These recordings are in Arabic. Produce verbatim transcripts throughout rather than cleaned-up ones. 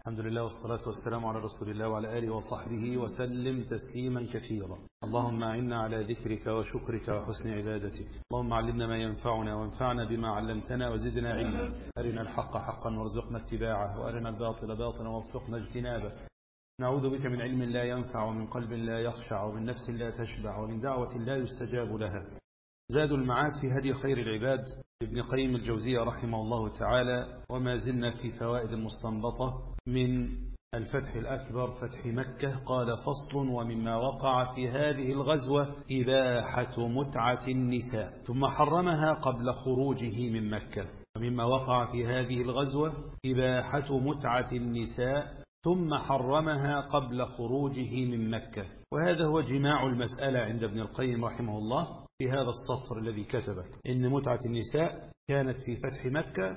الحمد لله والصلاة والسلام على رسول الله وعلى آله وصحبه وسلم تسليما كثيرا. اللهم أعنا على ذكرك وشكرك وحسن عبادتك. اللهم علمنا ما ينفعنا وانفعنا بما علمتنا وزدنا علما. أرنا الحق حقا وارزقنا اتباعه، وأرنا الباطل باطلا ووفقنا اجتنابه. نعوذ بك من علم لا ينفع، ومن قلب لا يخشع، ومن نفس لا تشبع، ومن دعوة لا يستجاب لها. زاد المعاد في هدي خير العباد ابن قيم الجوزية رحمه الله تعالى، وما زلنا في فوائد المستنبطة من الفتح الأكبر فتح مكة. قال: فصل: ومما وقع في هذه الغزوة إباحة متعة النساء ثم حرمها قبل خروجه من مكة. ومما وقع في هذه الغزوة إباحة متعة النساء ثم حرمها قبل خروجه من مكة. وهذا هو جماع المسألة عند ابن القيم رحمه الله في هذا السطر الذي كتبه، إن متعة النساء كانت في فتح مكة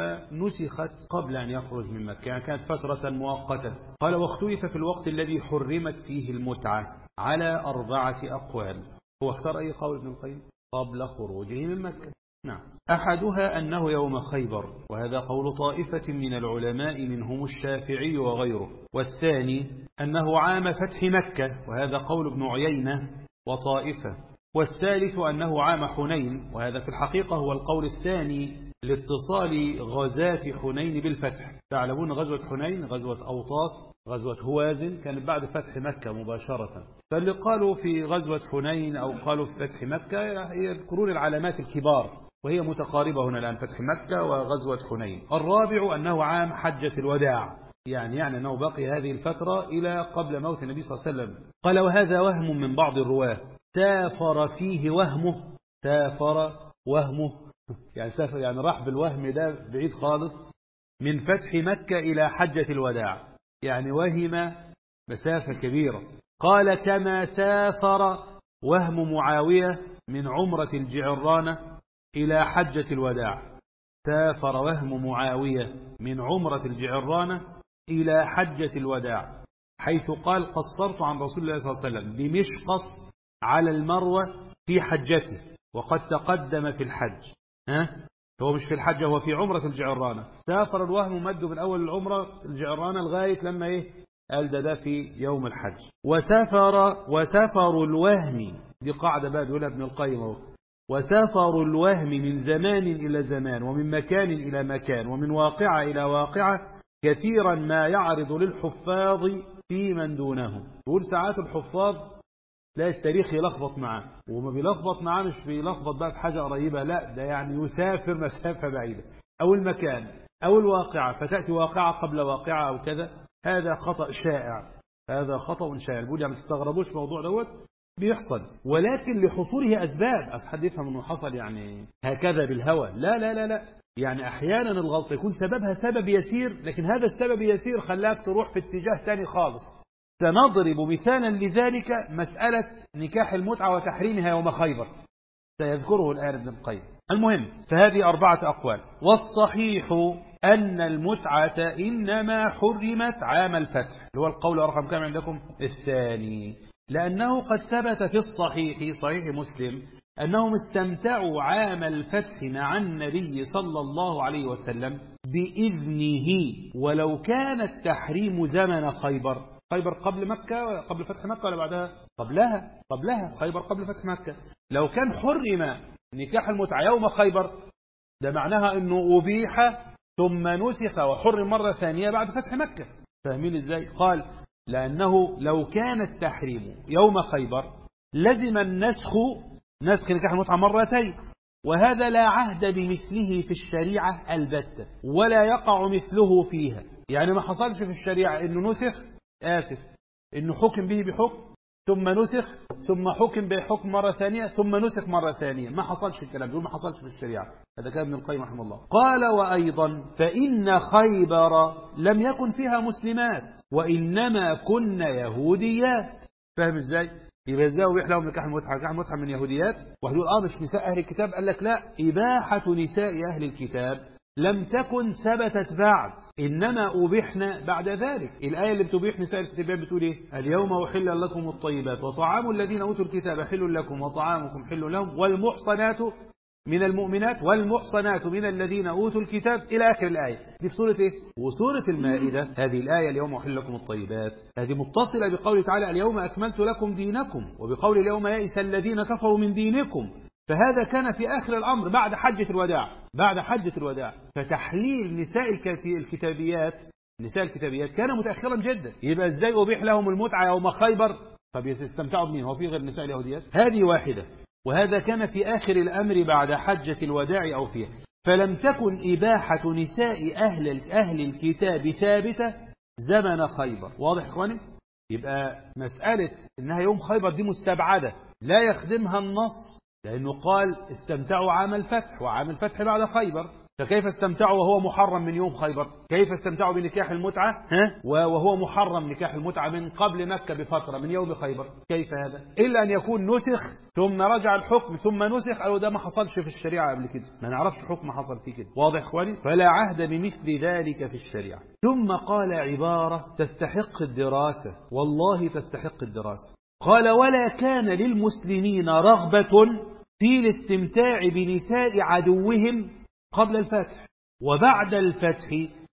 ونسخت قبل أن يخرج من مكة، يعني كانت فترة مؤقتة. قال: واختلف في الوقت الذي حرمت فيه المتعة على أربعة أقوال. هو اختار أي قول ابن القيم؟ قبل خروجه من مكة. نعم. أحدها أنه يوم خيبر، وهذا قول طائفة من العلماء منهم الشافعي وغيره. والثاني أنه عام فتح مكة، وهذا قول ابن عيينة وطائفة. والثالث أنه عام حنين، وهذا في الحقيقة هو القول الثاني لاتصال غزاة حنين بالفتح. تعلمون غزوة حنين، غزوة أوطاس، غزوة هوازن كانت بعد فتح مكة مباشرة. فاللي قالوا في غزوة حنين أو قالوا في فتح مكة يذكرون العلامات الكبار، وهي متقاربة هنا الآن، فتح مكة وغزوة حنين. الرابع أنه عام حجة الوداع، يعني يعني أنه بقي هذه الفترة إلى قبل موت النبي صلى الله عليه وسلم. قال: وهذا وهم من بعض الرواة سافر فيه وهمه. سافر وهمه يعني سافر، يعني راح بالوهم ده بعيد خالص من فتح مكة إلى حجة الوداع، يعني وهم مسافة كبيرة. قال: كما سافر وهم معاوية من عمرة الجعرانة إلى حجة الوداع. سافر وهم معاوية من عمرة الجعرانة إلى حجة الوداع، حيث قال: قصرت عن رسول الله صلى الله عليه وسلم بمشقص على المروة في حجته، وقد تقدم في الحج. ها؟ هو مش في الحج، هو في عمرة الجعرانة. سافر الوهم مده من أول العمرة الجعرانة لغاية لما إيه قال ده, ده في يوم الحج. وسافر وسافر الوهم، دي قاعدة بقى بيقولها ابن القيم، وسافر الوهم من زمان إلى زمان، ومن مكان إلى مكان، ومن واقعة إلى واقعة، كثيرا ما يعرض للحفاظ في من دونه. يقول ساعات الحفاظ لا التاريخ يلخبط معاه، وما بيلخبط معاه مش بيلخبط بقى في حاجة قريبة، لا ده يعني يسافر مسافة بعيدة، أو المكان أو الواقعة، فتأتي واقعة قبل واقعة أو كذا. هذا خطأ شائع، هذا خطأ شائع. بقول يعني ما تستغربوش موضوع دوت بيحصل، ولكن لحصوله أسباب. أصل حد يفهم أنه حصل يعني هكذا بالهوى، لا لا لا لا يعني أحيانا الغلطة يكون سببها سبب يسير، لكن هذا السبب يسير خلاك تروح في اتجاه تاني خالص. سنضرب مثالا لذلك مسألة نكاح المتعة وتحريمها يوم خيبر، سيذكره الآن ابن القيم. المهم، فهذه أربعة أقوال. والصحيح أن المتعة إنما حرمت عام الفتح، اللي هو القول رقم كم عندكم؟ الثاني. لأنه قد ثبت في الصحيح، صحيح مسلم، أنهم استمتعوا عام الفتح مع النبي صلى الله عليه وسلم بإذنه، ولو كان التحريم زمن خيبر. خيبر قبل مكة، قبل فتح مكة ولا بعدها؟ قبلها قبلها خيبر قبل فتح مكة. لو كان حرم نكاح المتعة يوم خيبر، ده معناها أنه أبيح ثم نسخ وحرم مرة ثانية بعد فتح مكة. فاهمين إزاي؟ قال: لأنه لو كان التحريم يوم خيبر لزم النسخ، نسخ نكاح المتعة مرتين، وهذا لا عهد بمثله في الشريعة البتة، ولا يقع مثله فيها. يعني ما حصلش في الشريعة إنه نسخ، آسف إنه حكم به بحكم ثم نسخ ثم حكم بحكم مرة ثانية ثم نسخ مرة ثانية. ما حصلش الكلام ده، ما حصلش في الشريعة. هذا كلام ابن القيم رحمه الله. قال: وأيضا فإن خيبر لم يكن فيها مسلمات، وإنما كن يهوديات. فاهم إزاي؟ يبقى ازاي وبيح لهم نكاح المتعة؟ نكاح المتعة من يهوديات. واحد يقول اه مش نساء أهل الكتاب، قال لك لا، إباحة نساء أهل الكتاب لم تكن ثبتت بعد، إنما أبيحنا بعد ذلك. الآية اللي بتبيح نساء الكتاب بتقول إيه؟ اليوم أحل لكم الطيبات وطعام الذين أوتوا الكتاب حل لكم وطعامكم حل لهم والمحصنات من المؤمنات والمحصنات من الذين أوتوا الكتاب إلى آخر الآية. دي في سورة إيه؟ وسورة المائدة هذه الآية اليوم أحل لكم الطيبات هذه متصلة بقوله تعالى اليوم أكملت لكم دينكم، وبقول اليوم يئس الذين كفروا من دينكم. فهذا كان في آخر الأمر بعد حجة الوداع بعد حجة الوداع فتحليل نساء الكتابيات نساء الكتابيات كان متأخرا جدا. يبقى إزاي أبيح لهم المتعة يوم خيبر؟ طب يستمتعوا بمين؟ هو في غير نساء اليهوديات؟ هذه واحدة. وهذا كان في آخر الأمر بعد حجة الوداع أو فيها. فلم تكن إباحة نساء أهل أهل الكتاب ثابتة زمن خيبر. واضح إخواني؟ يبقى مسألة إنها يوم خيبر دي مستبعدة لا يخدمها النص، لأنه قال استمتعوا عام الفتح، وعام الفتح بعد خيبر. فكيف استمتعوا وهو محرم من يوم خيبر؟ كيف استمتعوا بنكاح المتعة ها؟ وهو محرم نكاح المتعة من قبل مكة بفترة من يوم خيبر؟ كيف هذا؟ إلا أن يكون نسخ ثم رجع الحكم ثم نسخ، أو ده ما حصلش في الشريعة قبل كده، ما نعرفش حكم حصل فيه كده. واضح إخواني؟ فلا عهد بمثل ذلك في الشريعة. ثم قال عبارة تستحق الدراسة، والله تستحق الدراسة. قال ولا كان للمسلمين رغبة في الاستمتاع بنساء عدوهم قبل الفتح، وبعد الفتح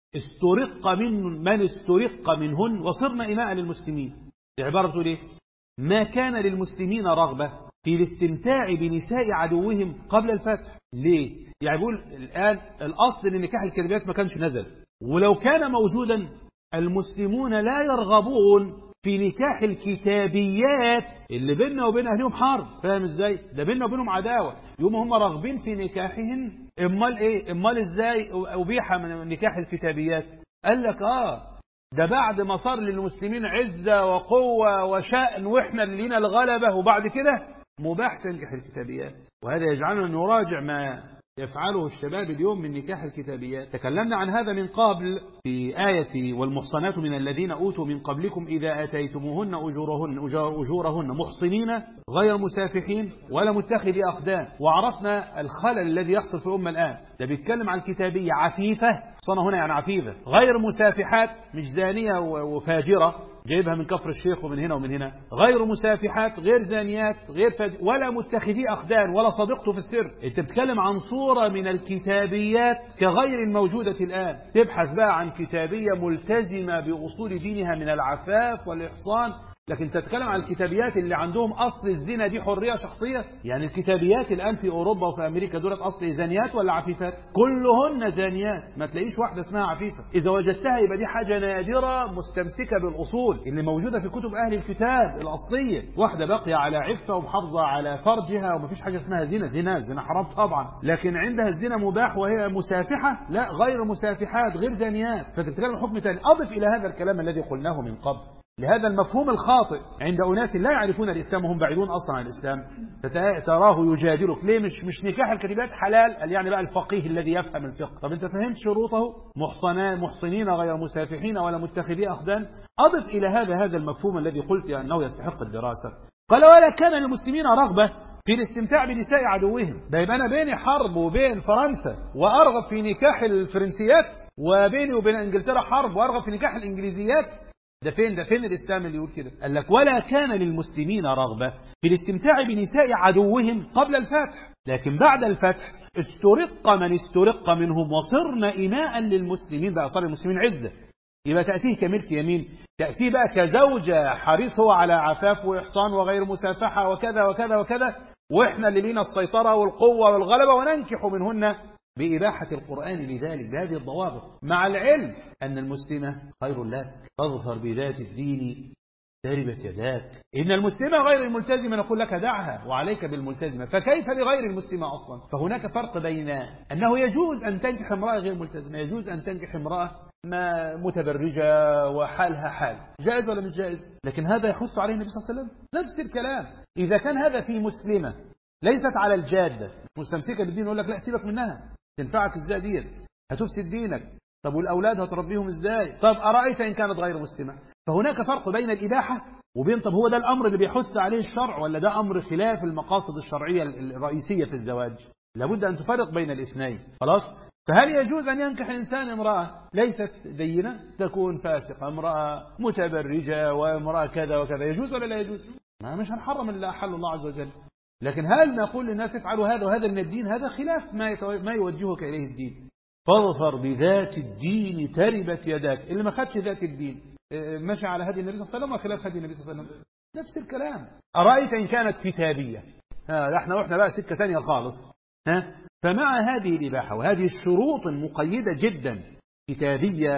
استرق من من استرق منهن وصرنا إماء للمسلمين. العبارة ليه؟ ما كان للمسلمين رغبة في الاستمتاع بنساء عدوهم قبل الفتح. ليه؟ يعني يقول الآن الأصل ان نكاح الكتابيات ما كانش نزل، ولو كان موجودا المسلمون لا يرغبون في نكاح الكتابيات اللي بيننا وبين أهلهم حرب. فاهم ازاي؟ ده بيننا وبينهم عداوة، يوم هم راغبين في نكاحهن. امال ايه؟ امال ازاي أبيح من نكاح الكتابيات؟ قال لك اه ده بعد ما صار للمسلمين عزة وقوة وشأن واحنا اللي لينا الغلبة، وبعد كده مباح تنكح الكتابيات. وهذا يجعلنا نراجع ما يفعله الشباب اليوم من نكاح الكتابيات. تكلمنا عن هذا من قبل في آية والمحصنات من الذين أوتوا من قبلكم إذا أتيتموهن أجورهن, أجورهن محصنين غير مسافحين ولا متخذي أخدان. وعرفنا الخلل الذي يحصل في الأمة الآن. ده بيتكلم عن كتابية عفيفة، صنع هنا يعني عفيفة، غير مسافحات، مش زانية وفاجرة جايبها من كفر الشيخ ومن هنا ومن هنا، غير مسافحات، غير زانيات، غير فاج... ولا متخذي أخدان، ولا صديقته في السر. انت بتتكلم عن صورة من الكتابيات كغير الموجودة الآن. تبحث بقى عن كتابية ملتزمة بأصول دينها من العفاف والإحصان، لكن تتكلم عن الكتابيات اللي عندهم أصل الزنا دي حرية شخصية. يعني الكتابيات الآن في أوروبا وفي أمريكا دولت أصل زانيات ولا عفيفات؟ كلهن زانيات، ما تلاقيش واحدة اسمها عفيفة. إذا وجدتها يبقى دي حاجة نادرة مستمسكة بالأصول اللي موجودة في كتب أهل الكتاب الأصلية. واحدة باقية على عفة ومحافظة على فرجها ومفيش حاجة اسمها زنا. زنا زنا حرام طبعا، لكن عندها الزنا مباح وهي مسافحة؟ لا، غير مسافحات، غير زانيات. فتتكلم حكم ثاني. أضف إلى هذا الكلام الذي قلناه من قبل لهذا المفهوم الخاطئ عند أناس لا يعرفون الإسلام وهم بعيدون أصلا عن الإسلام. تراه يجادلك ليه مش مش نكاح الكتابات حلال؟ قال يعني بقى الفقيه الذي يفهم الفقه. طب أنت فهمت شروطه؟ محصنان محصنين غير مسافحين ولا متخذي أخدان. أضف إلى هذا هذا المفهوم الذي قلت أنه يستحق الدراسة. قال ولا كان للمسلمين رغبة في الاستمتاع بنساء عدوهم. ده يبقى أنا بيني حرب وبين فرنسا وأرغب في نكاح الفرنسيات، وبيني وبين إنجلترا حرب وأرغب في نكاح الإنجليزيات؟ ده فين ده فين الإسلام اللي يقول كده؟ قال لك ولا كان للمسلمين رغبة في الاستمتاع بنساء عدوهم قبل الفتح، لكن بعد الفتح استرق من استرق منهم وصرنا إماء للمسلمين. بقى صار المسلمين عزة، يبقى تأتيه كملك يمين، تأتيه بقى كزوجة حريص هو على عفاف وإحصان وغير مسافحة وكذا وكذا وكذا، وإحنا اللي لينا السيطرة والقوة والغلبة وننكح منهن بإباحة القرآن لذلك بهذه الضوابط، مع العلم أن المسلمة خير لك، تظهر بذات الدين تربت يداك. إن المسلمة غير الملتزمة نقول لك دعها وعليك بالملتزمة، فكيف بغير المسلمة أصلا؟ فهناك فرق بين أنه يجوز أن تنكح امرأة غير ملتزمة، يجوز أن تنكح امرأة ما متبرجة وحالها حال، جائز ولا مش جائز؟ لكن هذا يحث عليه النبي صلى الله عليه وسلم. نفس الكلام إذا كان هذا في مسلمة ليست على الجادة مستمسكة بالدين، يقول لك لا سيبك منها، تنفعك ازاي ديت؟ هتفسد دينك. طب والأولاد هتربيهم ازاي؟ طب أرأيت إن كانت غير مسلمة؟ فهناك فرق بين الإباحة وبين طب هو ده الأمر اللي بيحث عليه الشرع ولا ده أمر خلاف المقاصد الشرعية الرئيسية في الزواج؟ لابد أن تفرق بين الاثنين. خلاص؟ فهل يجوز أن ينكح إنسان امرأة ليست دينة تكون فاسقة، امرأة متبرجة وامرأة كذا وكذا، يجوز ولا لا يجوز؟ ما مش هنحرم إلا أحل الله عز وجل. لكن هل نقول للناس افعلوا هذا وهذا من الدين؟ هذا خلاف ما ما يوجهك إليه الدين. فاظفر بذات الدين تربت يداك. اللي ما خدش ذات الدين مشى على هدي النبي صلى الله عليه وسلم وخلاف هدي النبي صلى الله عليه وسلم، نفس الكلام. أرأيت إن كانت كتابية، ها احنا رحنا بقى سكة ثانية خالص. ها فمع هذه الإباحة وهذه الشروط المقيدة جدا، كتابية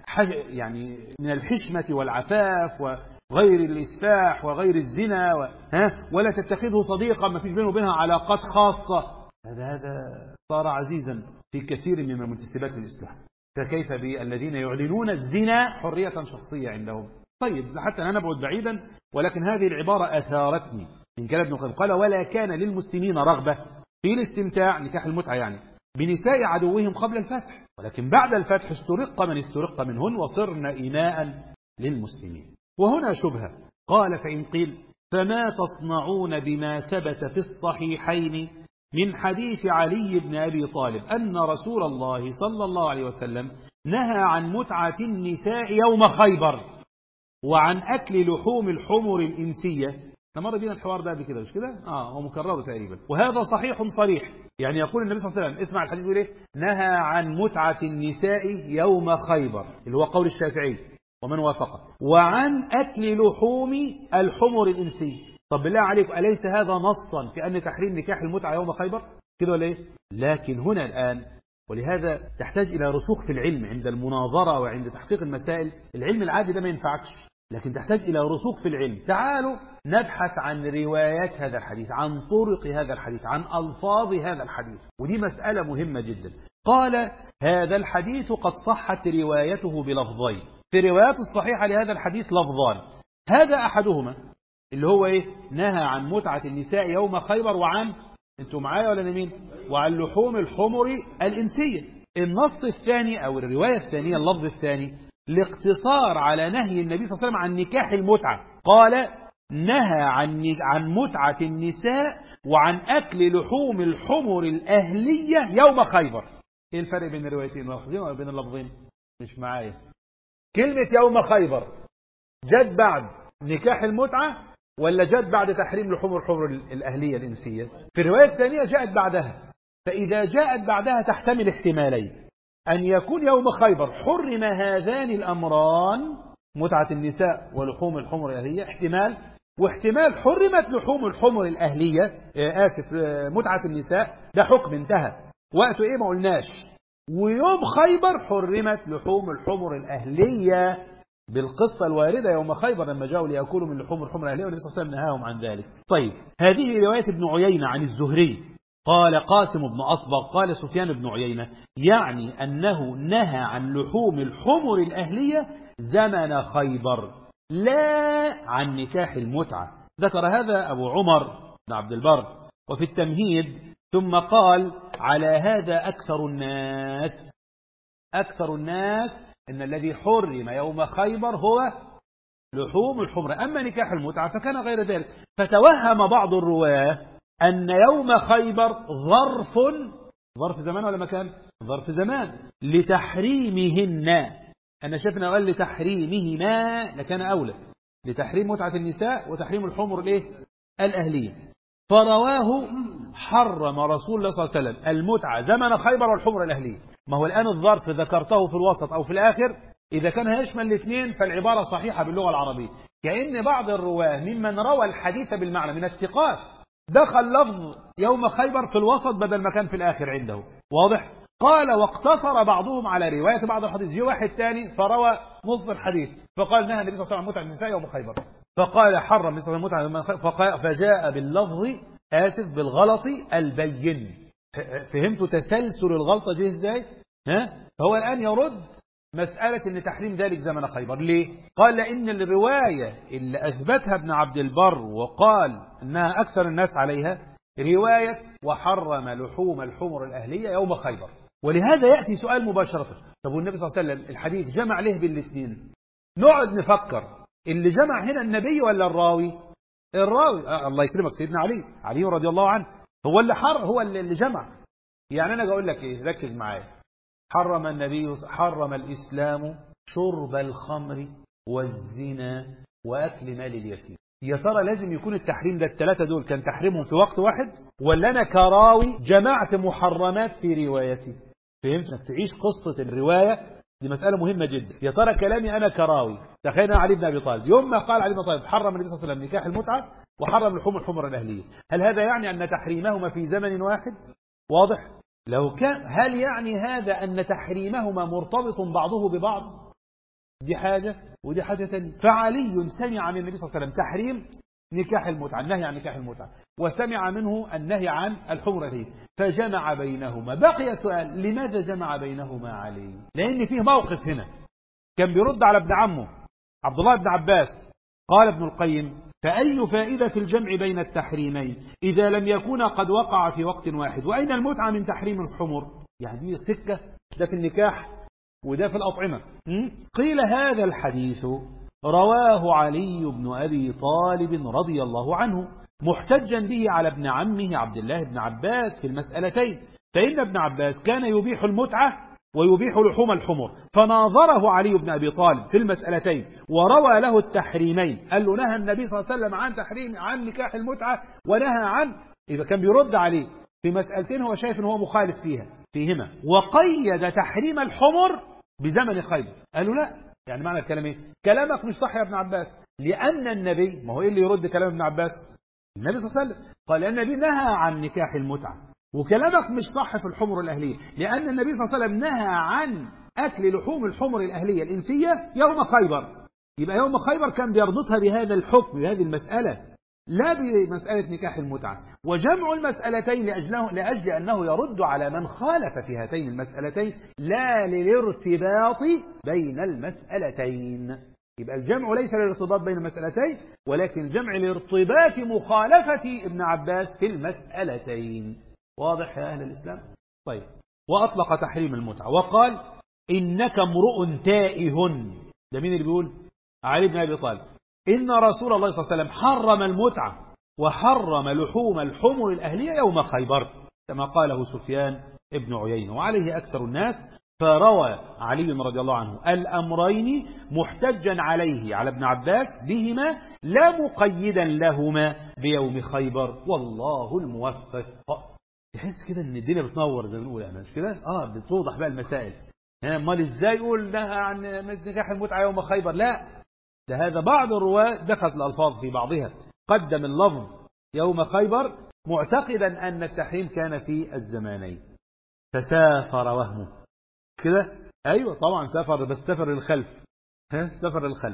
يعني من الحشمة والعفاف وغير الإسفاح وغير الزنا و... ها ولا تتخذه صديقا ما فيش بينه وبينها علاقات خاصة، هذا هذا صار عزيزا في كثير من منتسبات الإسلام. فكيف بالذين يعلنون الزنا حرية شخصية عندهم؟ طيب حتى أنا نبعد بعيدا، ولكن هذه العبارة أثارتني من كلام ابن القيم. قال ولا كان للمسلمين رغبة في الاستمتاع، نكاح المتعة يعني، بنساء عدوهم قبل الفتح، ولكن بعد الفتح استرق من استرق منهن وصرن إناء للمسلمين. وهنا شبهة. قال فإن قيل فما تصنعون بما ثبت في الصحيحين من حديث علي بن أبي طالب أن رسول الله صلى الله عليه وسلم نهى عن متعة النساء يوم خيبر وعن أكل لحوم الحمر الإنسية. مر بينا الحوار ده قبل كده مش كده؟ اه هو مكرره تقريبا، وهذا صحيح صريح. يعني يقول النبي صلى الله عليه وسلم، اسمع الحديث بيقول ايه؟ نهى عن متعة النساء يوم خيبر، اللي هو قول الشافعي ومن وافقه، وعن أكل لحوم الحمر الإنسية. طب بالله عليك أليس هذا نصا في أن تحريم نكاح المتعة يوم خيبر كده ولا ايه؟ لكن هنا الآن، ولهذا تحتاج إلى رسوخ في العلم عند المناظرة وعند تحقيق المسائل. العلم العادي ده ما ينفعكش، لكن تحتاج إلى رسوخ في العلم. تعالوا نبحث عن روايات هذا الحديث، عن طرق هذا الحديث، عن ألفاظ هذا الحديث، ودي مسألة مهمة جدا. قال هذا الحديث قد صحت روايته بلفظين. في روايات الصحيحة لهذا الحديث لفظان، هذا أحدهما اللي هو إيه؟ نهى عن متعة النساء يوم خيبر وعن، انتوا معايا ولا نمين؟ وعن لحوم الحمر الإنسية. النص الثاني أو الرواية الثانية اللفظ الثاني الاقتصار على نهي النبي صلى الله عليه وسلم عن نكاح المتعة. قال نهى عن عن متعة النساء وعن أكل لحوم الحمر الأهلية يوم خيبر. ايه الفرق بين الروايتين؟ ملاحظين ولا بين اللفظين؟ مش معايا. كلمة يوم خيبر جت بعد نكاح المتعة ولا جت بعد تحريم لحوم الحمر الأهلية الإنسية؟ في الرواية الثانية جاءت بعدها. فإذا جاءت بعدها تحتمل احتمالين، أن يكون يوم خيبر حرم هذان الأمران، متعة النساء ولحوم الحمر الأهلية، احتمال، واحتمال حرمت لحوم الحمر الأهلية، آسف متعة النساء ده حكم انتهى وقته إيه ما قلناش، ويوم خيبر حرمت لحوم الحمر الأهلية بالقصة الواردة يوم خيبر لما جاءوا ليأكلوا من لحوم الحمر الأهلية والنبي صلى الله عليه وسلم نهاهم عن ذلك. طيب هذه رواية ابن عيينة عن الزهري. قال قاسم بن أصبغ قال سفيان بن عيينة يعني أنه نهى عن لحوم الحمر الأهلية زمن خيبر لا عن نكاح المتعة. ذكر هذا أبو عمر بن عبد البر وفي التمهيد. ثم قال على هذا أكثر الناس أكثر الناس إن الذي حرم يوم خيبر هو لحوم الحمر، أما نكاح المتعة فكان غير ذلك. فتوهم بعض الرواة أن يوم خيبر ظرف ظرف زمان ولا مكان؟ ظرف زمان لتحريمهن. أنا شفنا قال لتحريمهما لكان أولى، لتحريم متعة النساء وتحريم الحمر الإيه؟ الأهلية. فرواه حرم رسول الله صلى الله عليه وسلم المتعة زمن خيبر والحمر الأهلية. ما هو الآن الظرف ذكرته في الوسط أو في الآخر، إذا كان هيشمل الاثنين فالعبارة صحيحة باللغة العربية. كأن بعض الرواه ممن روى الحديث بالمعنى من الثقات دخل لفظ يوم خيبر في الوسط بدل ما كان في الآخر عنده. واضح؟ قال واقتصر بعضهم على رواية بعض الحديث. جه واحد ثاني فروى نص الحديث فقال نهى النبي صلى الله عليه وسلم متعة النساء يوم خيبر، فقال حرم النبي صلى الله عليه وسلم المتعة، فجاء باللفظ آسف بالغلط البين. فهمتوا تسلسل الغلطة جه ازاي؟ ها؟ فهو الآن يرد مسألة ان تحريم ذلك زمن خيبر. ليه؟ قال لأن الرواية اللي أثبتها ابن عبد البر وقال أنها أكثر الناس عليها رواية وحرم لحوم الحمر الأهلية يوم خيبر. ولهذا يأتي سؤال مباشرة، طب والنبي صلى الله عليه وسلم الحديث جمع ليه بالاثنين؟ نقعد نفكر اللي جمع هنا النبي ولا الراوي؟ الراوي. آه الله يكرمك سيدنا علي علي رضي الله عنه هو اللي حر هو اللي جمع. يعني أنا أقول لك إيه، ركز معايا. حرم النبي حرم الإسلام شرب الخمر والزنا وأكل مال اليتيم. يا ترى لازم يكون التحريم ده الثلاثة دول كان تحريمهم في وقت واحد، ولا أنا كراوي جمعت محرمات في روايتي؟ فهمت؟ تعيش قصة الرواية دي مسألة مهمة جدا. يا ترى كلامي أنا كراوي، تخيلنا علي بن أبي طالب يوم ما قال علي بن أبي طالب حرم النبي صلى الله عليه وسلم نكاح المتعة وحرم لحوم الحمر الأهلية، هل هذا يعني أن تحريمهما في زمن واحد؟ واضح؟ لو كان هل يعني هذا أن تحريمهما مرتبط بعضه ببعض؟ دي حاجة ودي حاجة تانية. فعلي سمع من النبي صلى الله عليه وسلم تحريم نكاح المتعة، النهي عن نكاح المتعة، وسمع منه النهي عن الحمر الأهلية، فجمع بينهما. بقي سؤال، لماذا جمع بينهما علي؟ لأن فيه موقف هنا كان بيرد على ابن عمه عبد الله بن عباس. قال ابن القيم: فأي فائدة في الجمع بين التحريمين إذا لم يكون قد وقع في وقت واحد؟ وأين المتعة من تحريم الحمر؟ يعني دي سكة، ده في النكاح وده في الأطعمة. قيل هذا الحديث رواه علي بن أبي طالب رضي الله عنه محتجا به على ابن عمه عبد الله بن عباس في المسألتين، فإن ابن عباس كان يبيح المتعة ويبيح لحوم الحمر، فناظره علي بن أبي طالب في المسألتين وروى له التحريمين. قال له نهى النبي صلى الله عليه وسلم عن تحريم عن نكاح المتعة ونهى عن، إذا كان بيرد عليه في مسألتين هو شايف ان هو مخالف فيها فيهما، وقيد تحريم الحمر بزمن خيبر. قالوا لا، يعني معنى الكلام ايه؟ كلامك مش صح يا ابن عباس، لأن النبي، ما هو ايه اللي يرد كلام ابن عباس؟ النبي صلى الله عليه وسلم قال ان النبي نهى عن نكاح المتعة، وكلامك مش صح في الحمر الأهلية، لأن النبي صلى الله عليه وسلم نهى عن أكل لحوم الحمر الأهلية الإنسية يوم خيبر. يبقى يوم خيبر كان بيربطها بهذا الحكم، بهذه المسألة، لا بمسألة نكاح المتعة. وجمع المسألتين لأجله لأجل أنه يرد على من خالف في هاتين المسألتين، لا للارتباط بين المسألتين. يبقى الجمع ليس للارتباط بين المسألتين، ولكن الجمع لارتباط مخالفة ابن عباس في المسألتين. واضح يا أهل الإسلام؟ طيب. وأطلق تحريم المتعة وقال: إنك امرؤ تائه. ده مين اللي بيقول؟ علي بن أبي طالب. إن رسول الله صلى الله عليه وسلم حرم المتعة وحرم لحوم الحمر الأهلية يوم خيبر، كما قاله سفيان ابن عيينة وعليه أكثر الناس. فروى علي رضي الله عنه الأمرين محتجا عليه على ابن عباس بهما، لا مقيدا لهما بيوم خيبر، والله الموفق. تحس كده ان الدنيا بتنور زي ما بنقول، يعني مش كده؟ اه بتوضح بقى المسائل. امال ازاي يقول نهى عن نكاح المتعة يوم خيبر؟ لا، ده هذا بعض الرواة دخلت الألفاظ في بعضها، قدم اللفظ يوم خيبر معتقدا أن التحريم كان في الزمانين، فسافر وهمه كده. أيوة طبعا سافر، بس سافر للخلف، ها سافر للخلف.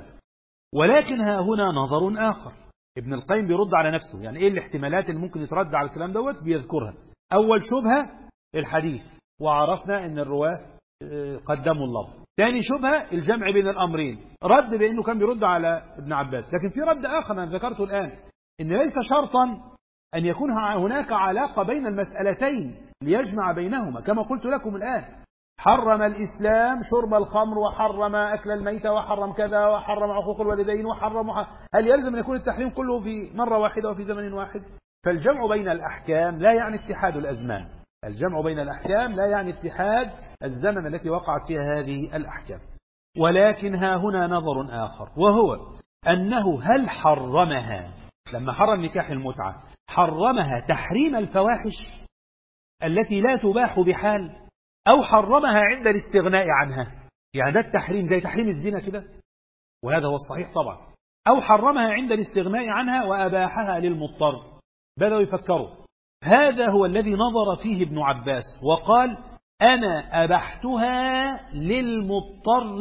ولكن ها هنا نظر آخر، ابن القيم بيرد على نفسه، يعني إيه الاحتمالات اللي ممكن يترد على الكلام دوت؟ بيذكرها. أول شبهة الحديث، وعرفنا أن الرواة قدموا اللفظ. ثاني شبهة الجمع بين الأمرين، رد بأنه كان بيرد على ابن عباس. لكن في رد آخر أنا ذكرته الآن، إن ليس شرطا أن يكون هناك علاقة بين المسألتين ليجمع بينهما، كما قلت لكم الآن، حرم الإسلام شرب الخمر وحرم أكل الميتة وحرم كذا وحرم عقوق الوالدين وحرم وحرم. هل يلزم أن يكون التحريم كله في مرة واحدة وفي زمن واحد؟ فالجمع بين الأحكام لا يعني اتحاد الأزمان، الجمع بين الأحكام لا يعني اتحاد الزمن التي وقعت فيها هذه الأحكام. ولكن ها هنا نظر آخر، وهو أنه هل حرمها لما حرم نكاح المتعة حرمها تحريم الفواحش التي لا تباح بحال، أو حرمها عند الاستغناء عنها؟ يعني ده التحريم زي تحريم الزنا كده، وهذا هو الصحيح طبعا، أو حرمها عند الاستغناء عنها وأباحها للمضطر. بدأوا يفكروا، هذا هو الذي نظر فيه ابن عباس وقال: أنا أبحتها للمضطر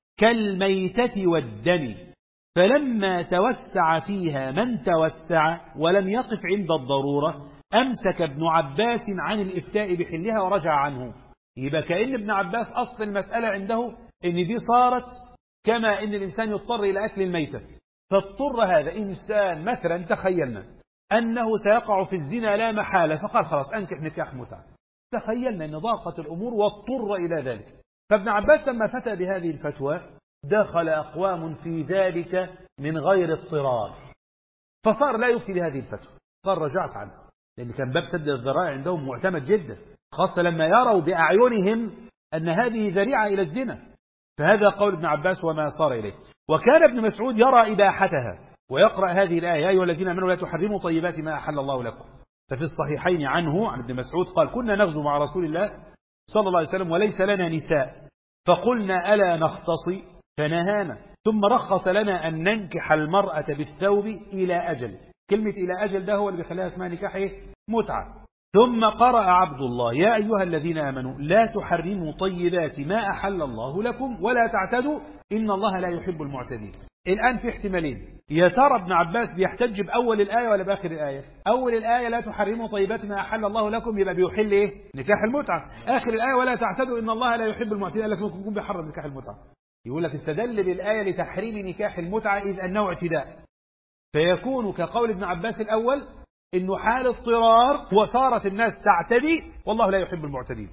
كالميتة والدم، فلما توسع فيها من توسع ولم يقف عند الضرورة أمسك ابن عباس عن الإفتاء بحلها ورجع عنه. يبقى كأن ابن عباس أصل المسألة عنده إن دي صارت كما إن الإنسان يضطر إلى أكل الميتة، فاضطر هذا إنسان مثلا تخيلنا أنه سيقع في الزنا لا محالة، فقال خلاص أنكح نكاح متعة. تخيلنا أن ضاقت الأمور واضطر إلى ذلك. فابن عباس لما فتى بهذه الفتوى دخل أقوام في ذلك من غير اضطرار، فصار لا يفتي بهذه الفتوى، قال رجعت عنه، لأن كان باب سد الذرائع عندهم معتمد جدا، خاصة لما يروا بأعينهم أن هذه ذريعة إلى الزنا. فهذا قول ابن عباس وما صار إليه. وكان ابن مسعود يرى إباحتها، ويقرأ هذه الآية يا أيها الذين آمنوا لا تحرموا طيبات ما أحل الله لكم. ففي الصحيحين عنه عن ابن مسعود قال كنا نغزو مع رسول الله صلى الله عليه وسلم وليس لنا نساء فقلنا ألا نختصي فنهانا ثم رخص لنا أن ننكح المرأة بالثوب إلى أجل. كلمة إلى أجل ده هو اللي بيخليها اسمها نكاح إيه؟ متعة. ثم قرأ عبد الله يا أيها الذين آمنوا لا تحرموا طيبات ما أحل الله لكم ولا تعتدوا إن الله لا يحب المعتدين. الآن في احتمالين، يا ترى ابن عباس بيحتج بأول الآية ولا بآخر الآية؟ أول الآية لا تحرموا طيبات ما أحل الله لكم يبقى بيحل إيه؟ نكاح المتعة. آخر الآية ولا تعتدوا إن الله لا يحب المعتدين قال لك ممكن يكون بيحرم نكاح المتعة. يقول لك استدل بالآية لتحريم نكاح المتعة إذ أنه اعتداء، فيكون كقول ابن عباس الأول إنه حال اضطرار وصارت الناس تعتدي والله لا يحب المعتدين.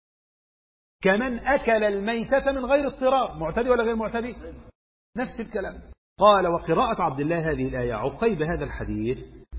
كمن أكل الميتة من غير اضطرار، معتدي ولا غير معتدي؟ نفس الكلام. قال وقراءة عبد الله هذه الآية عقيب هذا الحديث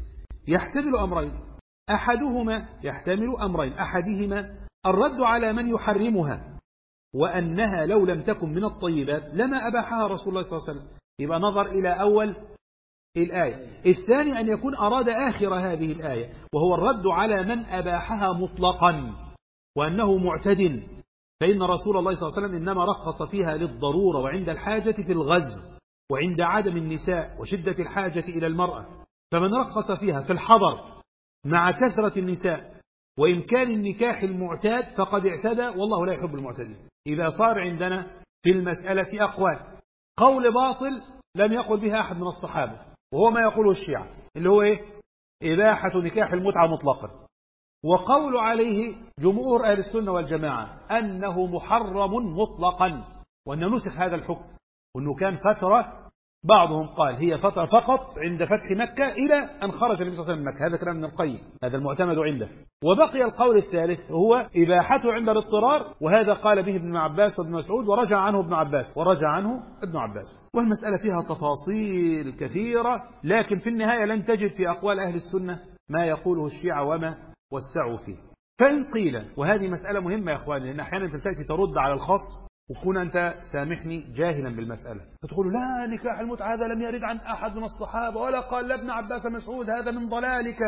يحتمل أمرين، أحدهما يحتمل أمرين أحدهما الرد على من يحرمها وأنها لو لم تكن من الطيبات لما أباحها رسول الله صلى الله عليه وسلم، يبقى نظر إلى أول الآية. الثاني أن يكون أراد آخر هذه الآية وهو الرد على من أباحها مطلقا وأنه معتد، فإن رسول الله صلى الله عليه وسلم إنما رخص فيها للضرورة وعند الحاجة في الغزو وعند عدم النساء وشدة الحاجة إلى المرأة، فمن رخص فيها في الحضر مع كثرة النساء وإمكان النكاح المعتاد فقد اعتدى والله لا يحب المعتدين. إذا صار عندنا في المسألة أقوال، قول باطل لم يقل بها أحد من الصحابة وهو ما يقوله الشيعة اللي هو إيه؟ إباحة نكاح المتعة مطلقا، وقول عليه جمهور أهل السنة والجماعة أنه محرم مطلقا وأنه نسخ هذا الحكم، وأنه كان فترة بعضهم قال هي فترة فقط عند فتح مكة إلى أن خرج النبي صلى الله عليه وسلم من مكة. هذا كلام ابن القيم، هذا المعتمد عنده. وبقي القول الثالث هو إباحته عند الاضطرار، وهذا قال به ابن عباس وابن مسعود ورجع عنه ابن عباس ورجع عنه ابن عباس. والمسألة فيها تفاصيل كثيرة، لكن في النهاية لن تجد في أقوال أهل السنة ما يقوله الشيعة وما وسعوا فيه. فإن قيل، وهذه مسألة مهمة يا أخواني لأن أحيانا تأتي ترد على الخاص وكون أنت سامحني جاهلا بالمسألة، فتقول لا نكاح المتعة هذا لم يرد عن أحد من الصحابة ولا قال لابن عباس مسعود هذا من ضلالك،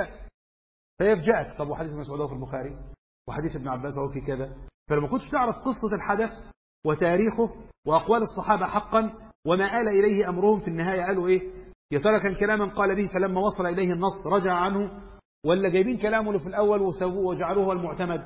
فيفجأك. طب وحديث مسعود هو في البخاري وحديث ابن عباس هو في كذا، فلما كنتش تعرف قصة الحدث وتاريخه وأقوال الصحابة حقا وما آل إليه أمرهم في النهاية قالوا إيه، يا ترى كان كلاما قال به فلما وصل إليه النص رجع عنه، ولا جايبين كلامه اللي في الأول وسووه وجعلوه هو المعتمد؟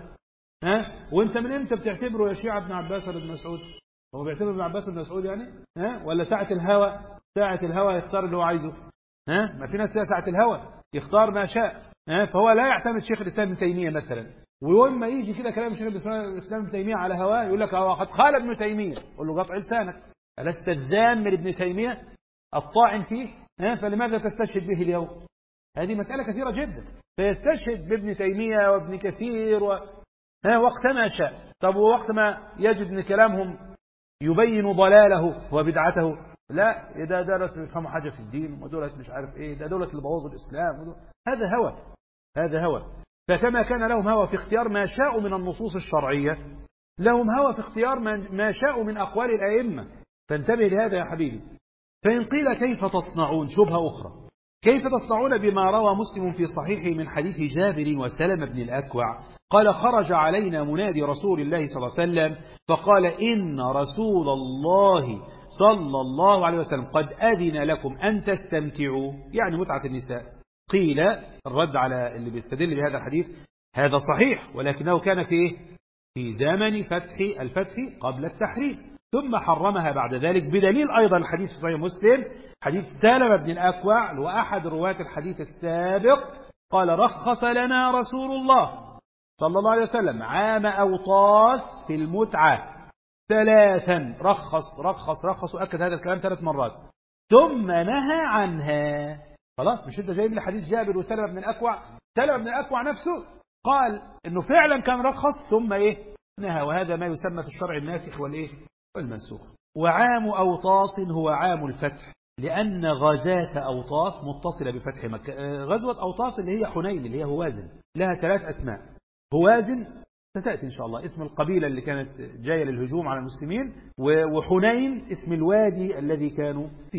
ها؟ وانت من امتى بتعتبره يا شيعة ابن عباس ولا ابن مسعود؟ هو بيعتبر ابن عباس وابن مسعود يعني؟ ها؟ ولا ساعة الهوى؟ ساعة الهوى يختار اللي هو عايزه. ها؟ ما في ناس ساعة الهوى يختار ما شاء. ها؟ فهو لا يعتمد شيخ الإسلام ابن تيمية مثلا، ويوم ما يجي كده كلام شيخ الإسلام ابن تيمية على هواه يقول لك هو قد قال ابن تيمية، قول له قطع لسانك، ألست الذام من ابن تيمية الطاعن فيه؟ ها؟ فلماذا تستشهد به اليوم؟ هذه مسألة كثيرة جدا، فيستشهد بابن تيمية وابن كثير و... ها وقت ما شاء. طب ووقت ما يجد ان كلامهم يبين ضلاله وبدعته، لا ده دولت يفهموا حاجة في الدين ودولت مش عارف ايه، ده دولت اللي بوظوا الاسلام ودولت. هذا هوى، هذا هوى. فكما كان لهم هوى في اختيار ما شاءوا من النصوص الشرعية، لهم هوى في اختيار ما شاءوا من أقوال الأئمة. فانتبه لهذا يا حبيبي. فإن قيل كيف تصنعون، شبهة أخرى، كيف تصنعون بما روى مسلم في صحيحه من حديث جابر وسلم بن الأكوع قال خرج علينا منادي رسول الله صلى الله عليه وسلم فقال إن رسول الله صلى الله عليه وسلم قد أذن لكم أن تستمتعوا، يعني متعة النساء. قيل الرد على اللي بيستدل بهذا الحديث هذا صحيح، ولكنه كان في في زمن فتح الفتح قبل التحريم، ثم حرمها بعد ذلك، بدليل أيضا الحديث في صحيح مسلم حديث سالم بن الأكوع وأحد رواة الحديث السابق قال رخص لنا رسول الله صلى الله عليه وسلم عام أوطاس في المتعة ثلاثا، رخص رخص رخص وأكد هذا الكلام ثلاث مرات ثم نهى عنها. خلاص مش انت جايب لي حديث جابر وسلم بن الأكوع، سلم بن الأكوع نفسه قال انه فعلا كان رخص ثم ايه نهى، وهذا ما يسمى في الشرع الناسخ والايه والمنسوخ. وعام أوطاس هو عام الفتح، لأن غزاة أوطاس متصلة بفتح مكة. غزوة أوطاس اللي هي حنين اللي هي هوازن لها ثلاث أسماء. هوازن ستأتي إن شاء الله اسم القبيلة اللي كانت جاية للهجوم على المسلمين، وحنين اسم الوادي الذي كانوا فيه.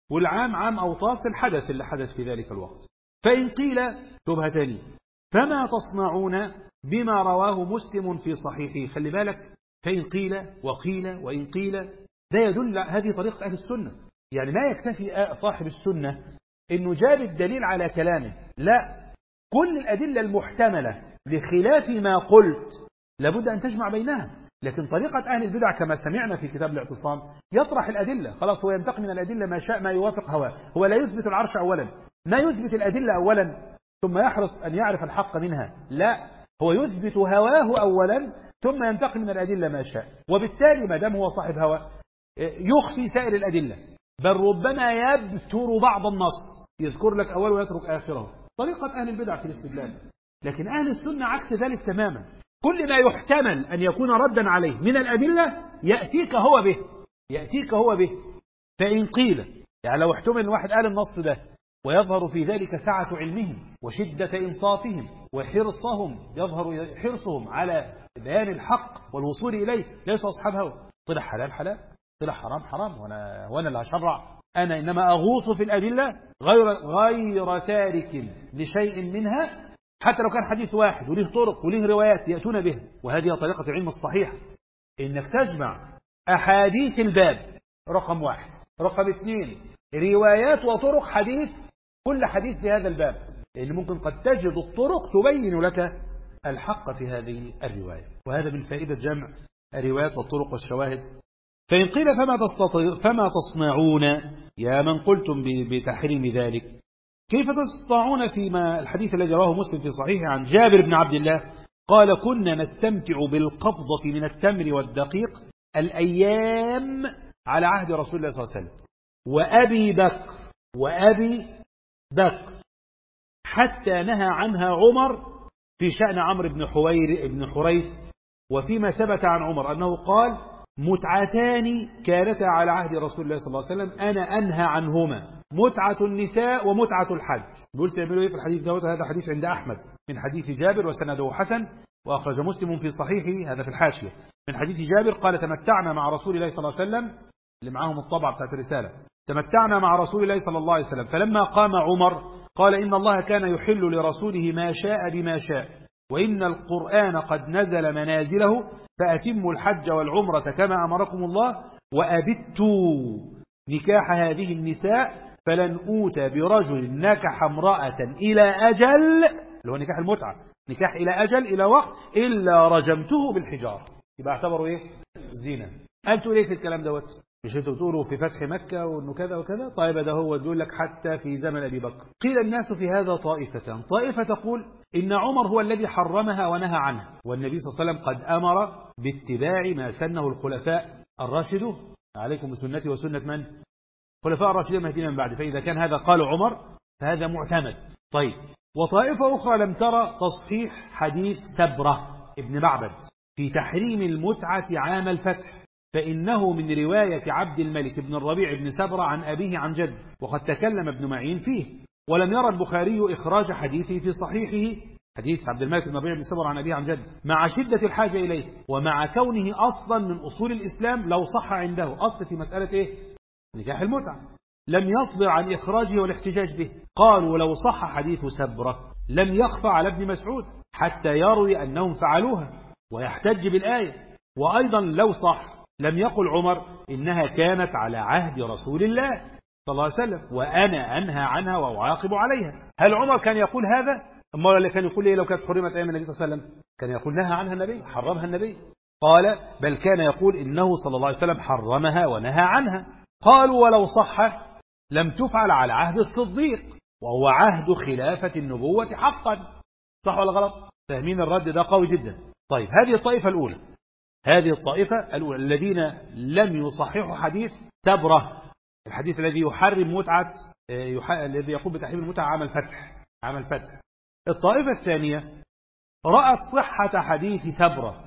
والعام عام أوطاس الحدث اللي حدث في ذلك الوقت. فإن قيل شبهتان فما تصنعون بما رواه مسلم في صحيحه. خلي بالك، فإن قيل وقيل وإن قيل، ده يدل هذه طريقة أهل السنة. يعني ما يكتفي صاحب السنة إنه جاب الدليل على كلامه، لا، كل الأدلة المحتملة لخلاف ما قلت لابد أن تجمع بينها. لكن طريقة أهل البدع كما سمعنا في كتاب الاعتصام يطرح الأدلة، خلاص هو ينتقي من الأدلة ما شاء ما يوافق هواه. هو لا يثبت العرش أولا، ما يثبت الأدلة أولا ثم يحرص أن يعرف الحق منها، لا، هو يثبت هواه أولا ثم ينتقي من الأدلة ما شاء. وبالتالي ما دام هو صاحب هوى يخفي سائر الأدلة، بل ربما يبتر بعض النص، يذكر لك أول ويترك آخره، طريقة أهل البدع في الاستدلال. لكن أهل السنة عكس ذلك تماما، كل ما يحتمل أن يكون ردا عليه من الأدلة يأتيك هو به، يأتيك هو به. فإن قيل، يعني لو احتمل واحد قال النص ده ويظهر في ذلك سعة علمهم وشدة إنصافهم وحرصهم، يظهر حرصهم على بيان الحق والوصول إليه، ليسوا أصحاب هوى، طلع حلال حلال، طلع حرام حرام، وأنا, وأنا اللي هشرع، أنا إنما أغوص في الأدلة غير, غير تارك لشيء منها، حتى لو كان حديث واحد وله طرق وله روايات يأتون بها. وهذه طريقة العلم الصحيح، إنك تجمع أحاديث الباب رقم واحد، رقم اثنين روايات وطرق حديث، كل حديث في هذا الباب، لأن ممكن قد تجد الطرق تبين لك الحق في هذه الرواية. وهذا من فائدة جمع الروايات والطرق والشواهد. فإن قيل فما, فما تصنعون يا من قلتم بتحريم ذلك، كيف تستطيعون فيما الحديث الذي رواه مسلم في صحيح عن جابر بن عبد الله قال كنا نستمتع بالقبضة من التمر والدقيق الأيام على عهد رسول الله صلى الله عليه وسلم وأبي بكر وأبي بكر حتى نهى عنها عمر في شأن عمرو بن حوير بن حريث. وفيما ثبت عن عمر أنه قال متعتان كانتا على عهد رسول الله صلى الله عليه وسلم أنا أنهى عنهما، متعة النساء ومتعة الحج. بيقول تعملوا ايه في الحديث دوت؟ هذا حديث عند أحمد من حديث جابر وسنده حسن، وأخرج مسلم في صحيحه هذا في الحاشية من حديث جابر قال تمتعنا مع رسول الله صلى الله عليه وسلم، اللي معاهم الطبعة بتاعت الرسالة، تمتعنا مع رسول الله صلى الله عليه وسلم فلما قام عمر قال إن الله كان يحل لرسوله ما شاء بما شاء، وإن القرآن قد نزل منازله فأتموا الحج والعمرة كما أمركم الله، وأبتوا نكاح هذه النساء فلن أوتى برجل نكح امرأة إلى أجل، اللي هو نكاح المتعة، نكاح إلى أجل إلى وقت، إلا رجمته بالحجار. يبقى اعتبروا إيه؟ زنا. قالتوا ليه في الكلام دوت؟ مش انتوا بتقولوا في فتح مكة وانه كذا وكذا؟ طيب ده هو يقول لك حتى في زمن أبي بكر. قيل الناس في هذا طائفتان، طائفة تقول إن عمر هو الذي حرمها ونهى عنها، والنبي صلى الله عليه وسلم قد أمر باتباع ما سنه الخلفاء الراشدون، عليكم بسنتي وسنة من؟ خلفاء الراشدين المهديين من بعد، فإذا كان هذا قال عمر فهذا معتمد. طيب، وطائفة أخرى لم ترى تصحيح حديث سبرة ابن معبد في تحريم المتعة عام الفتح، فإنه من رواية عبد الملك بن الربيع بن سبرة عن أبيه عن جد، وقد تكلم ابن معين فيه، ولم يرى البخاري إخراج حديثه في صحيحه، حديث عبد الملك بن الربيع بن سبرة عن أبيه عن جد، مع شدة الحاجة إليه، ومع كونه أصلا من أصول الإسلام لو صح عنده أصل في مسألة إيه؟ نكاح المتعة، لم يصبر عن إخراجه والاحتجاج به. قالوا لو صح حديث سبرة لم يخفى على ابن مسعود حتى يروي أنهم فعلوها ويحتج بالآية، وأيضا لو صح لم يقل عمر إنها كانت على عهد رسول الله صلى الله عليه وسلم وأنا أنهى عنها وأعاقب عليها. هل عمر كان يقول هذا؟ أما اللي كان يقول إيه لو كانت حرمت أيام النبي صلى الله عليه وسلم؟ كان يقول نهى عنها النبي، حرمها النبي. قال بل كان يقول إنه صلى الله عليه وسلم حرمها ونهى عنها. قالوا ولو صح لم تفعل على عهد الصديق وهو عهد خلافة النبوة حقا. صح ولا غلط؟ فاهمين الرد ده قوي جدا. طيب، هذه الطائفة الأولى، هذه الطائفة الأولى الذين لم يصححوا حديث سبرة، الحديث الذي يحرم متعة يح... الذي يقول بتحريم المتعة عام الفتح، عام الفتح. الطائفة الثانية رأت صحة حديث سبرة،